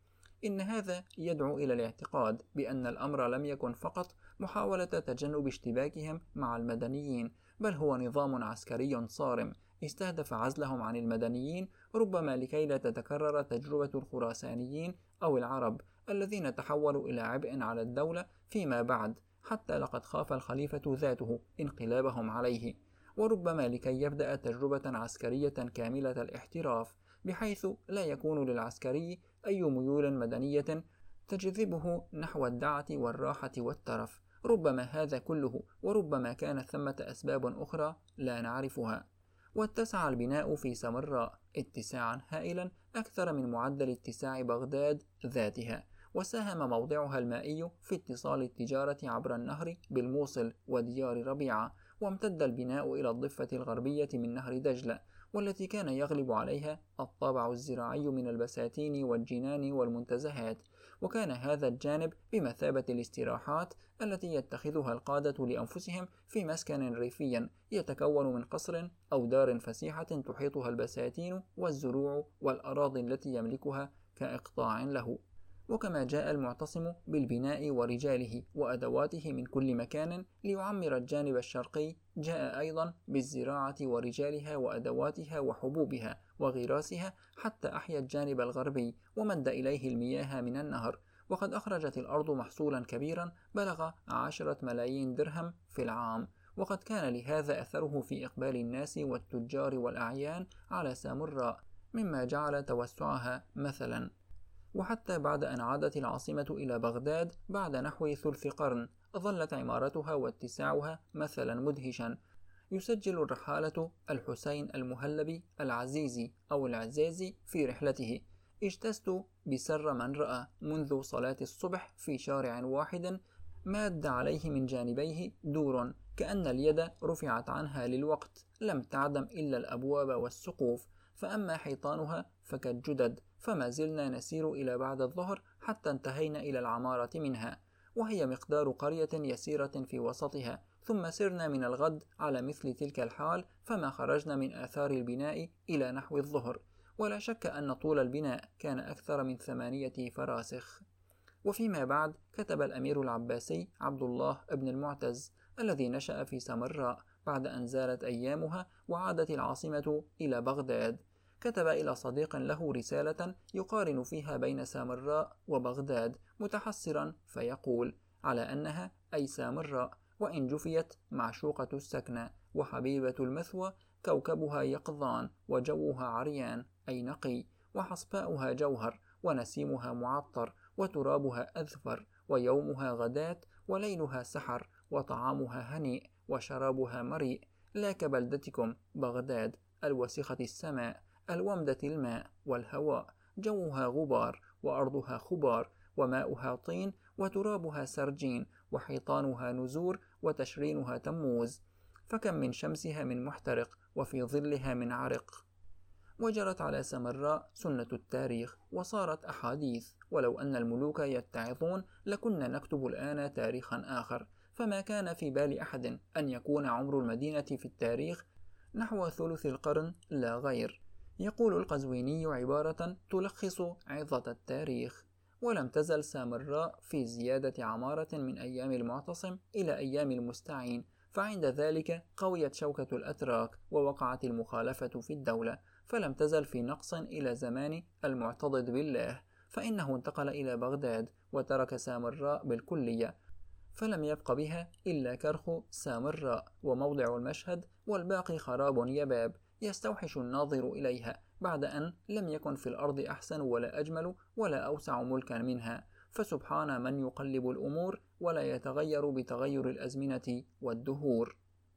A: إن هذا يدعو إلى الاعتقاد بأن الأمر لم يكن فقط محاولة تجنب اشتباكهم مع المدنيين، بل هو نظام عسكري صارم استهدف عزلهم عن المدنيين، ربما لكي لا تتكرر تجربة الخراسانيين أو العرب الذين تحولوا إلى عبء على الدولة فيما بعد، حتى لقد خاف الخليفة ذاته انقلابهم عليه، وربما لكي يبدأ تجربة عسكرية كاملة الاحتراف، بحيث لا يكون للعسكري أي ميول مدنية تجذبه نحو الدعة والراحة والترف. ربما هذا كله، وربما كانت ثمة أسباب أخرى لا نعرفها. واتسع البناء في سامراء اتساعا هائلا أكثر من معدل اتساع بغداد ذاتها، وساهم موضعها المائي في اتصال التجارة عبر النهر بالموصل وديار ربيعة، وامتد البناء إلى الضفة الغربية من نهر دجلة، والتي كان يغلب عليها الطابع الزراعي من البساتين والجنان والمنتزهات، وكان هذا الجانب بمثابة الاستراحات التي يتخذها القادة لأنفسهم في مسكن ريفي يتكون من قصر أو دار فسيحة تحيطها البساتين والزروع والأراضي التي يملكها كإقطاع له. وكما جاء المعتصم بالبناء ورجاله وأدواته من كل مكان ليعمر الجانب الشرقي، جاء أيضا بالزراعة ورجالها وأدواتها وحبوبها وغراسها حتى أحيا الجانب الغربي ومد إليه المياه من النهر. وقد أخرجت الأرض محصولا كبيرا بلغ عشرة ملايين درهم في العام، وقد كان لهذا أثره في إقبال الناس والتجار والأعيان على سامراء، مما جعل توسعها مثلا. وحتى بعد أن عادت العاصمة إلى بغداد بعد نحو ثلث قرن، ظلت عمارتها واتساعها مثلا مدهشا. يسجل الرحالة الحسين المهلبي العزيزي أو العزازي في رحلته: اجتزت بسر من رأى منذ صلاة الصبح في شارع واحد ماد عليه من جانبيه دور كأن اليد رفعت عنها للوقت، لم تعدم إلا الأبواب والسقوف، فأما حيطانها فكالجدد، فما زلنا نسير إلى بعد الظهر حتى انتهينا إلى العمارة منها، وهي مقدار قرية يسيرة في وسطها، ثم سرنا من الغد على مثل تلك الحال، فما خرجنا من آثار البناء إلى نحو الظهر، ولا شك أن طول البناء كان أكثر من ثمانية فراسخ. وفيما بعد كتب الأمير العباسي عبد الله بن المعتز الذي نشأ في سامراء بعد أن زالت أيامها وعادت العاصمة إلى بغداد، كتب إلى صديق له رسالة يقارن فيها بين سامراء وبغداد متحسرا فيقول على أنها أي سامراء، وإن جفيت معشوقة السكنة وحبيبة المثوى، كوكبها يقظان وجوها عريان أي نقي، وحصباؤها جوهر ونسيمها معطر وترابها أذفر، ويومها غداة وليلها سحر، وطعامها هنيء وشرابها مريء، لا كبلدتكم بغداد الوسخة السماء الومدة الماء والهواء، جوها غبار وأرضها خبار وماؤها طين وترابها سرجين وحيطانها نزور وتشرينها تموز، فكم من شمسها من محترق وفي ظلها من عرق. وجرت على سامراء سنة التاريخ وصارت أحاديث، ولو أن الملوك يتعظون لكنا نكتب الآن تاريخا آخر، فما كان في بال أحد أن يكون عمر المدينة في التاريخ نحو ثلث القرن لا غير. يقول القزويني عبارة تلخص عظة التاريخ: ولم تزل سامراء في زيادة عمارة من أيام المعتصم إلى أيام المستعين، فعند ذلك قويت شوكة الأتراك ووقعت المخالفة في الدولة، فلم تزل في نقص إلى زمان المعتضد بالله، فإنه انتقل إلى بغداد وترك سامراء بالكلية، فلم يبق بها إلا كرخ سامراء وموضع المشهد، والباقي خراب يباب يستوحش الناظر إليها، بعد أن لم يكن في الأرض أحسن ولا أجمل ولا أوسع ملكا منها، فسبحان من يقلب الأمور ولا يتغير بتغير الأزمنة والدهور.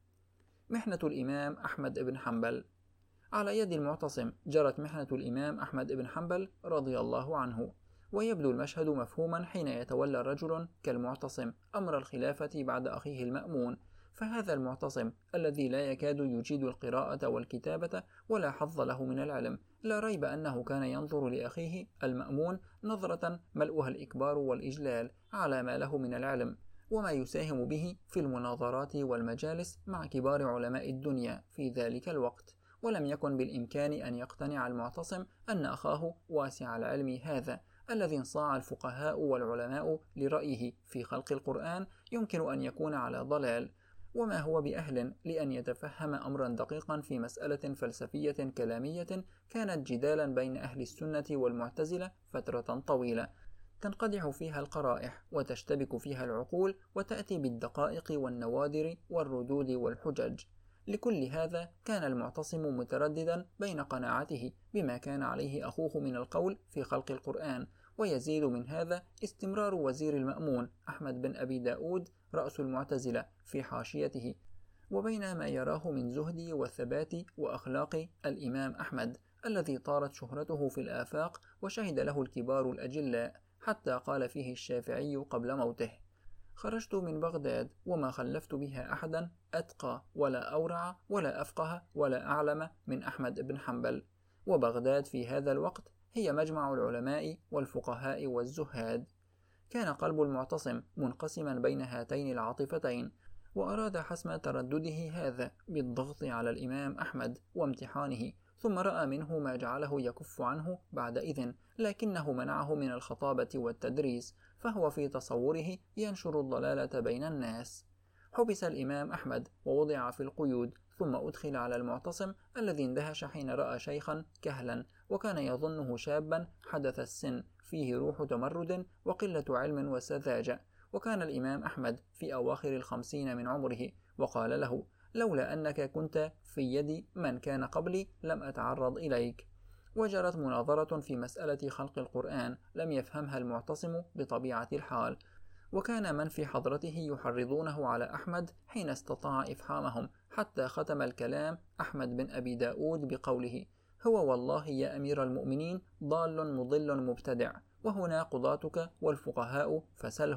A: محنة الإمام أحمد بن حنبل. على يد المعتصم جرت محنة الإمام أحمد بن حنبل رضي الله عنه، ويبدو المشهد مفهوما حين يتولى رجل كالمعتصم أمر الخلافة بعد أخيه المأمون، فهذا المعتصم الذي لا يكاد يجيد القراءة والكتابة ولا حظ له من العلم، لا ريب أنه كان ينظر لأخيه المأمون نظرة ملؤها الإكبار والإجلال على ما له من العلم وما يساهم به في المناظرات والمجالس مع كبار علماء الدنيا في ذلك الوقت، ولم يكن بالإمكان أن يقتنع المعتصم أن أخاه واسع العلم هذا الذي انصاع الفقهاء والعلماء لرأيه في خلق القرآن يمكن أن يكون على ضلال، وما هو بأهل لأن يتفهم أمرا دقيقا في مسألة فلسفية كلامية كانت جدالا بين أهل السنة والمعتزلة فترة طويلة، تنقدح فيها القرائح وتشتبك فيها العقول وتأتي بالدقائق والنوادر والردود والحجج. لكل هذا كان المعتصم مترددا بين قناعته بما كان عليه أخوه من القول في خلق القرآن، ويزيد من هذا استمرار وزير المأمون أحمد بن أبي داود رأس المعتزلة في حاشيته، وبين ما يراه من زهد وثبات وأخلاق الإمام أحمد الذي طارت شهرته في الآفاق وشهد له الكبار الأجلاء، حتى قال فيه الشافعي قبل موته: خرجت من بغداد وما خلفت بها أحدا أتقى ولا أورع ولا أفقه ولا أعلم من أحمد بن حنبل. وبغداد في هذا الوقت هي مجمع العلماء والفقهاء والزهاد. كان قلب المعتصم منقسما بين هاتين العاطفتين، وأراد حسم تردده هذا بالضغط على الإمام أحمد وامتحانه، ثم رأى منه ما جعله يكف عنه بعد إذن، لكنه منعه من الخطابة والتدريس، فهو في تصوره ينشر الضلالة بين الناس. حبس الإمام أحمد ووضع في القيود، ثم أدخل على المعتصم الذي اندهش حين رأى شيخا كهلا وكان يظنه شابا حدث السن فيه روح تمرد وقلة علم وسذاجة، وكان الإمام أحمد في أواخر الخمسين من عمره، وقال له: لولا أنك كنت في يد من كان قبلي لم أتعرض إليك. وجرت مناظرة في مسألة خلق القرآن لم يفهمها المعتصم بطبيعة الحال، وكان من في حضرته يحرضونه على أحمد حين استطاع إفحامهم، حتى ختم الكلام أحمد بن أبي داود بقوله: هو والله يا أمير المؤمنين ضال مضل مبتدع، وهنا قضاتك والفقهاء فسلهم،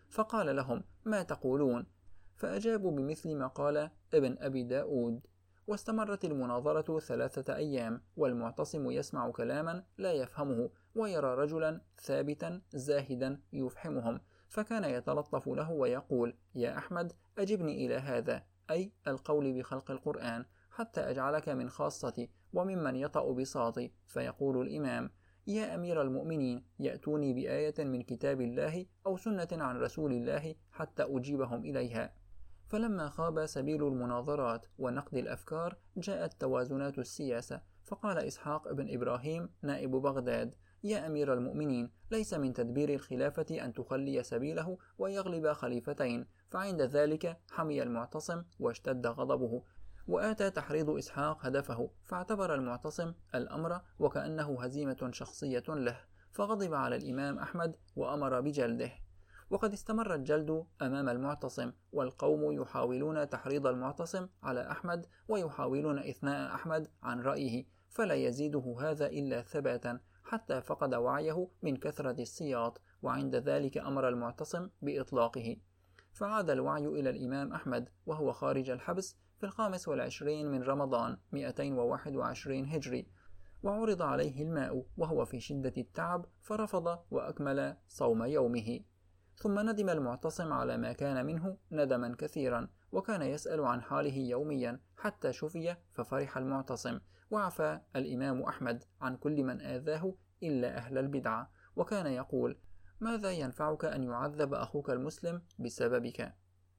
A: فقال لهم: ما تقولون؟ فأجابوا بمثل ما قال ابن أبي داود. واستمرت المناظرة ثلاثة أيام، والمعتصم يسمع كلاما لا يفهمه، ويرى رجلا ثابتا زاهدا يفحمهم، فكان يتلطف له ويقول: يا أحمد، أجبني إلى هذا، أي القول بخلق القرآن، حتى أجعلك من خاصتي وممن يطأ بساطي. فيقول الإمام: يا أمير المؤمنين، يأتوني بآية من كتاب الله أو سنة عن رسول الله حتى أجيبهم إليها. فلما خاب سبيل المناظرات ونقد الأفكار، جاءت توازنات السياسة، فقال إسحاق بن إبراهيم نائب بغداد: يا أمير المؤمنين، ليس من تدبير الخلافة أن تخلي سبيله ويغلب خليفتين. فعند ذلك حمي المعتصم واشتد غضبه، وآتى تحريض إسحاق هدفه، فاعتبر المعتصم الأمر وكأنه هزيمة شخصية له، فغضب على الإمام أحمد وأمر بجلده. وقد استمر الجلد أمام المعتصم، والقوم يحاولون تحريض المعتصم على أحمد، ويحاولون إثناء أحمد عن رأيه، فلا يزيده هذا إلا ثباتا، حتى فقد وعيه من كثرة السياط، وعند ذلك أمر المعتصم بإطلاقه. فعاد الوعي إلى الإمام أحمد وهو خارج الحبس في الخامس والعشرين من رمضان مئتين وواحد وعشرين هجري، وعرض عليه الماء وهو في شدة التعب، فرفض وأكمل صوم يومه. ثم ندم المعتصم على ما كان منه ندما كثيرا، وكان يسأل عن حاله يوميا حتى شفي، ففرح المعتصم، وعفى الإمام أحمد عن كل من آذاه إلا أهل البدعة، وكان يقول: ماذا ينفعك أن يعذب أخوك المسلم بسببك؟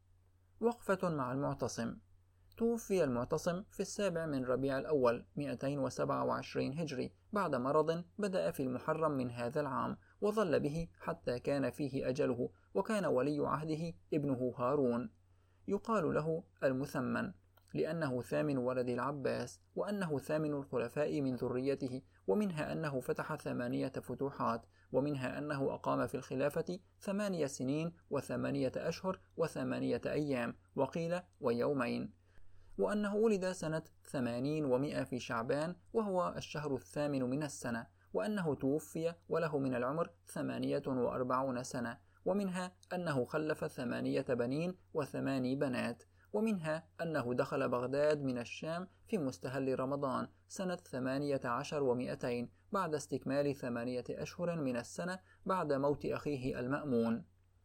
A: وقفة مع المعتصم. توفي المعتصم في السابع من ربيع الأول مئتين وسبعة وعشرين هجري بعد مرض بدأ في المحرم من هذا العام، وظل به حتى كان فيه أجله، وكان ولي عهده ابنه هارون، يقال له المثمن، لأنه ثامن ولد العباس، وأنه ثامن الخلفاء من ذريته، ومنها أنه فتح ثمانية فتوحات، ومنها أنه أقام في الخلافة ثمانية سنين وثمانية أشهر وثمانية أيام، وقيل ويومين، وأنه ولد سنة ثمانين ومئة في شعبان، وهو الشهر الثامن من السنة، وأنه توفي وله من العمر ثمانية وأربعون سنة، ومنها أنه خلف ثمانية بنين وثماني بنات، ومنها أنه دخل بغداد من الشام في مستهل رمضان سنة ثمانية عشر ومئتين بعد استكمال ثمانية أشهر من السنة بعد موت أخيه المأمون.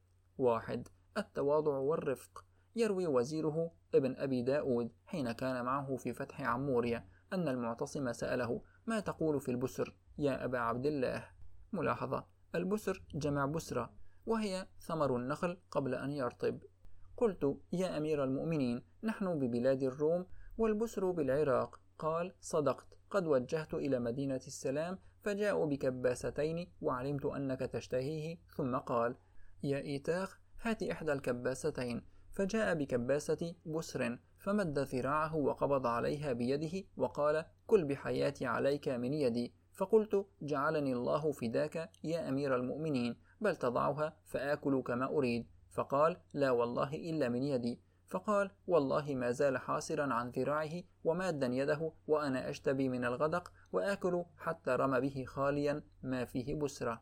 A: واحد. التواضع والرفق. يروي وزيره ابن أبي داود حين كان معه في فتح عمورية أن المعتصم سأله: ما تقول في البسر يا أبا عبد الله؟ ملاحظة: البسر جمع بسرة، وهي ثمر النخل قبل أن يرطب. قلت: يا أمير المؤمنين، نحن ببلاد الروم والبسر بالعراق. قال: صدقت، قد وجهت إلى مدينة السلام فجاءوا بكباستين وعلمت أنك تشتهيه. ثم قال: يا إيتاخ، هات إحدى الكباستين. فجاء بكباسة بسر، فمد ذراعه وقبض عليها بيده وقال: كل بحياتي عليك من يدي. فقلت: جعلني الله فداك يا أمير المؤمنين، بل تضعها فآكل كما أريد. فقال: لا والله إلا من يدي. فقال: والله ما زال حاسرا عن ذراعه ومادا يده، وأنا أشتبي من الغدق وآكل حتى رمى به خاليا ما فيه بسرة.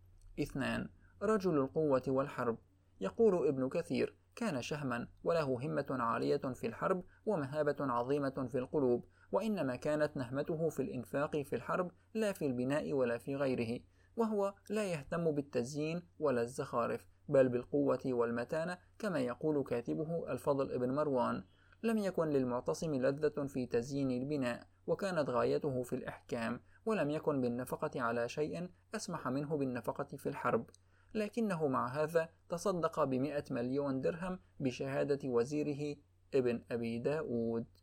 A: اثنان. رجل القوة والحرب. يقول ابن كثير: كان شهما وله همة عالية في الحرب ومهابة عظيمة في القلوب، وإنما كانت نهمته في الإنفاق في الحرب لا في البناء ولا في غيره، وهو لا يهتم بالتزيين ولا الزخارف، بل بالقوة والمتانة، كما يقول كاتبه الفضل ابن مروان: لم يكن للمعتصم لذة في تزيين البناء، وكانت غايته في الإحكام، ولم يكن بالنفقة على شيء أسمح منه بالنفقة في الحرب، لكنه مع هذا تصدق بمئة مليون درهم بشهادة وزيره ابن أبي داود.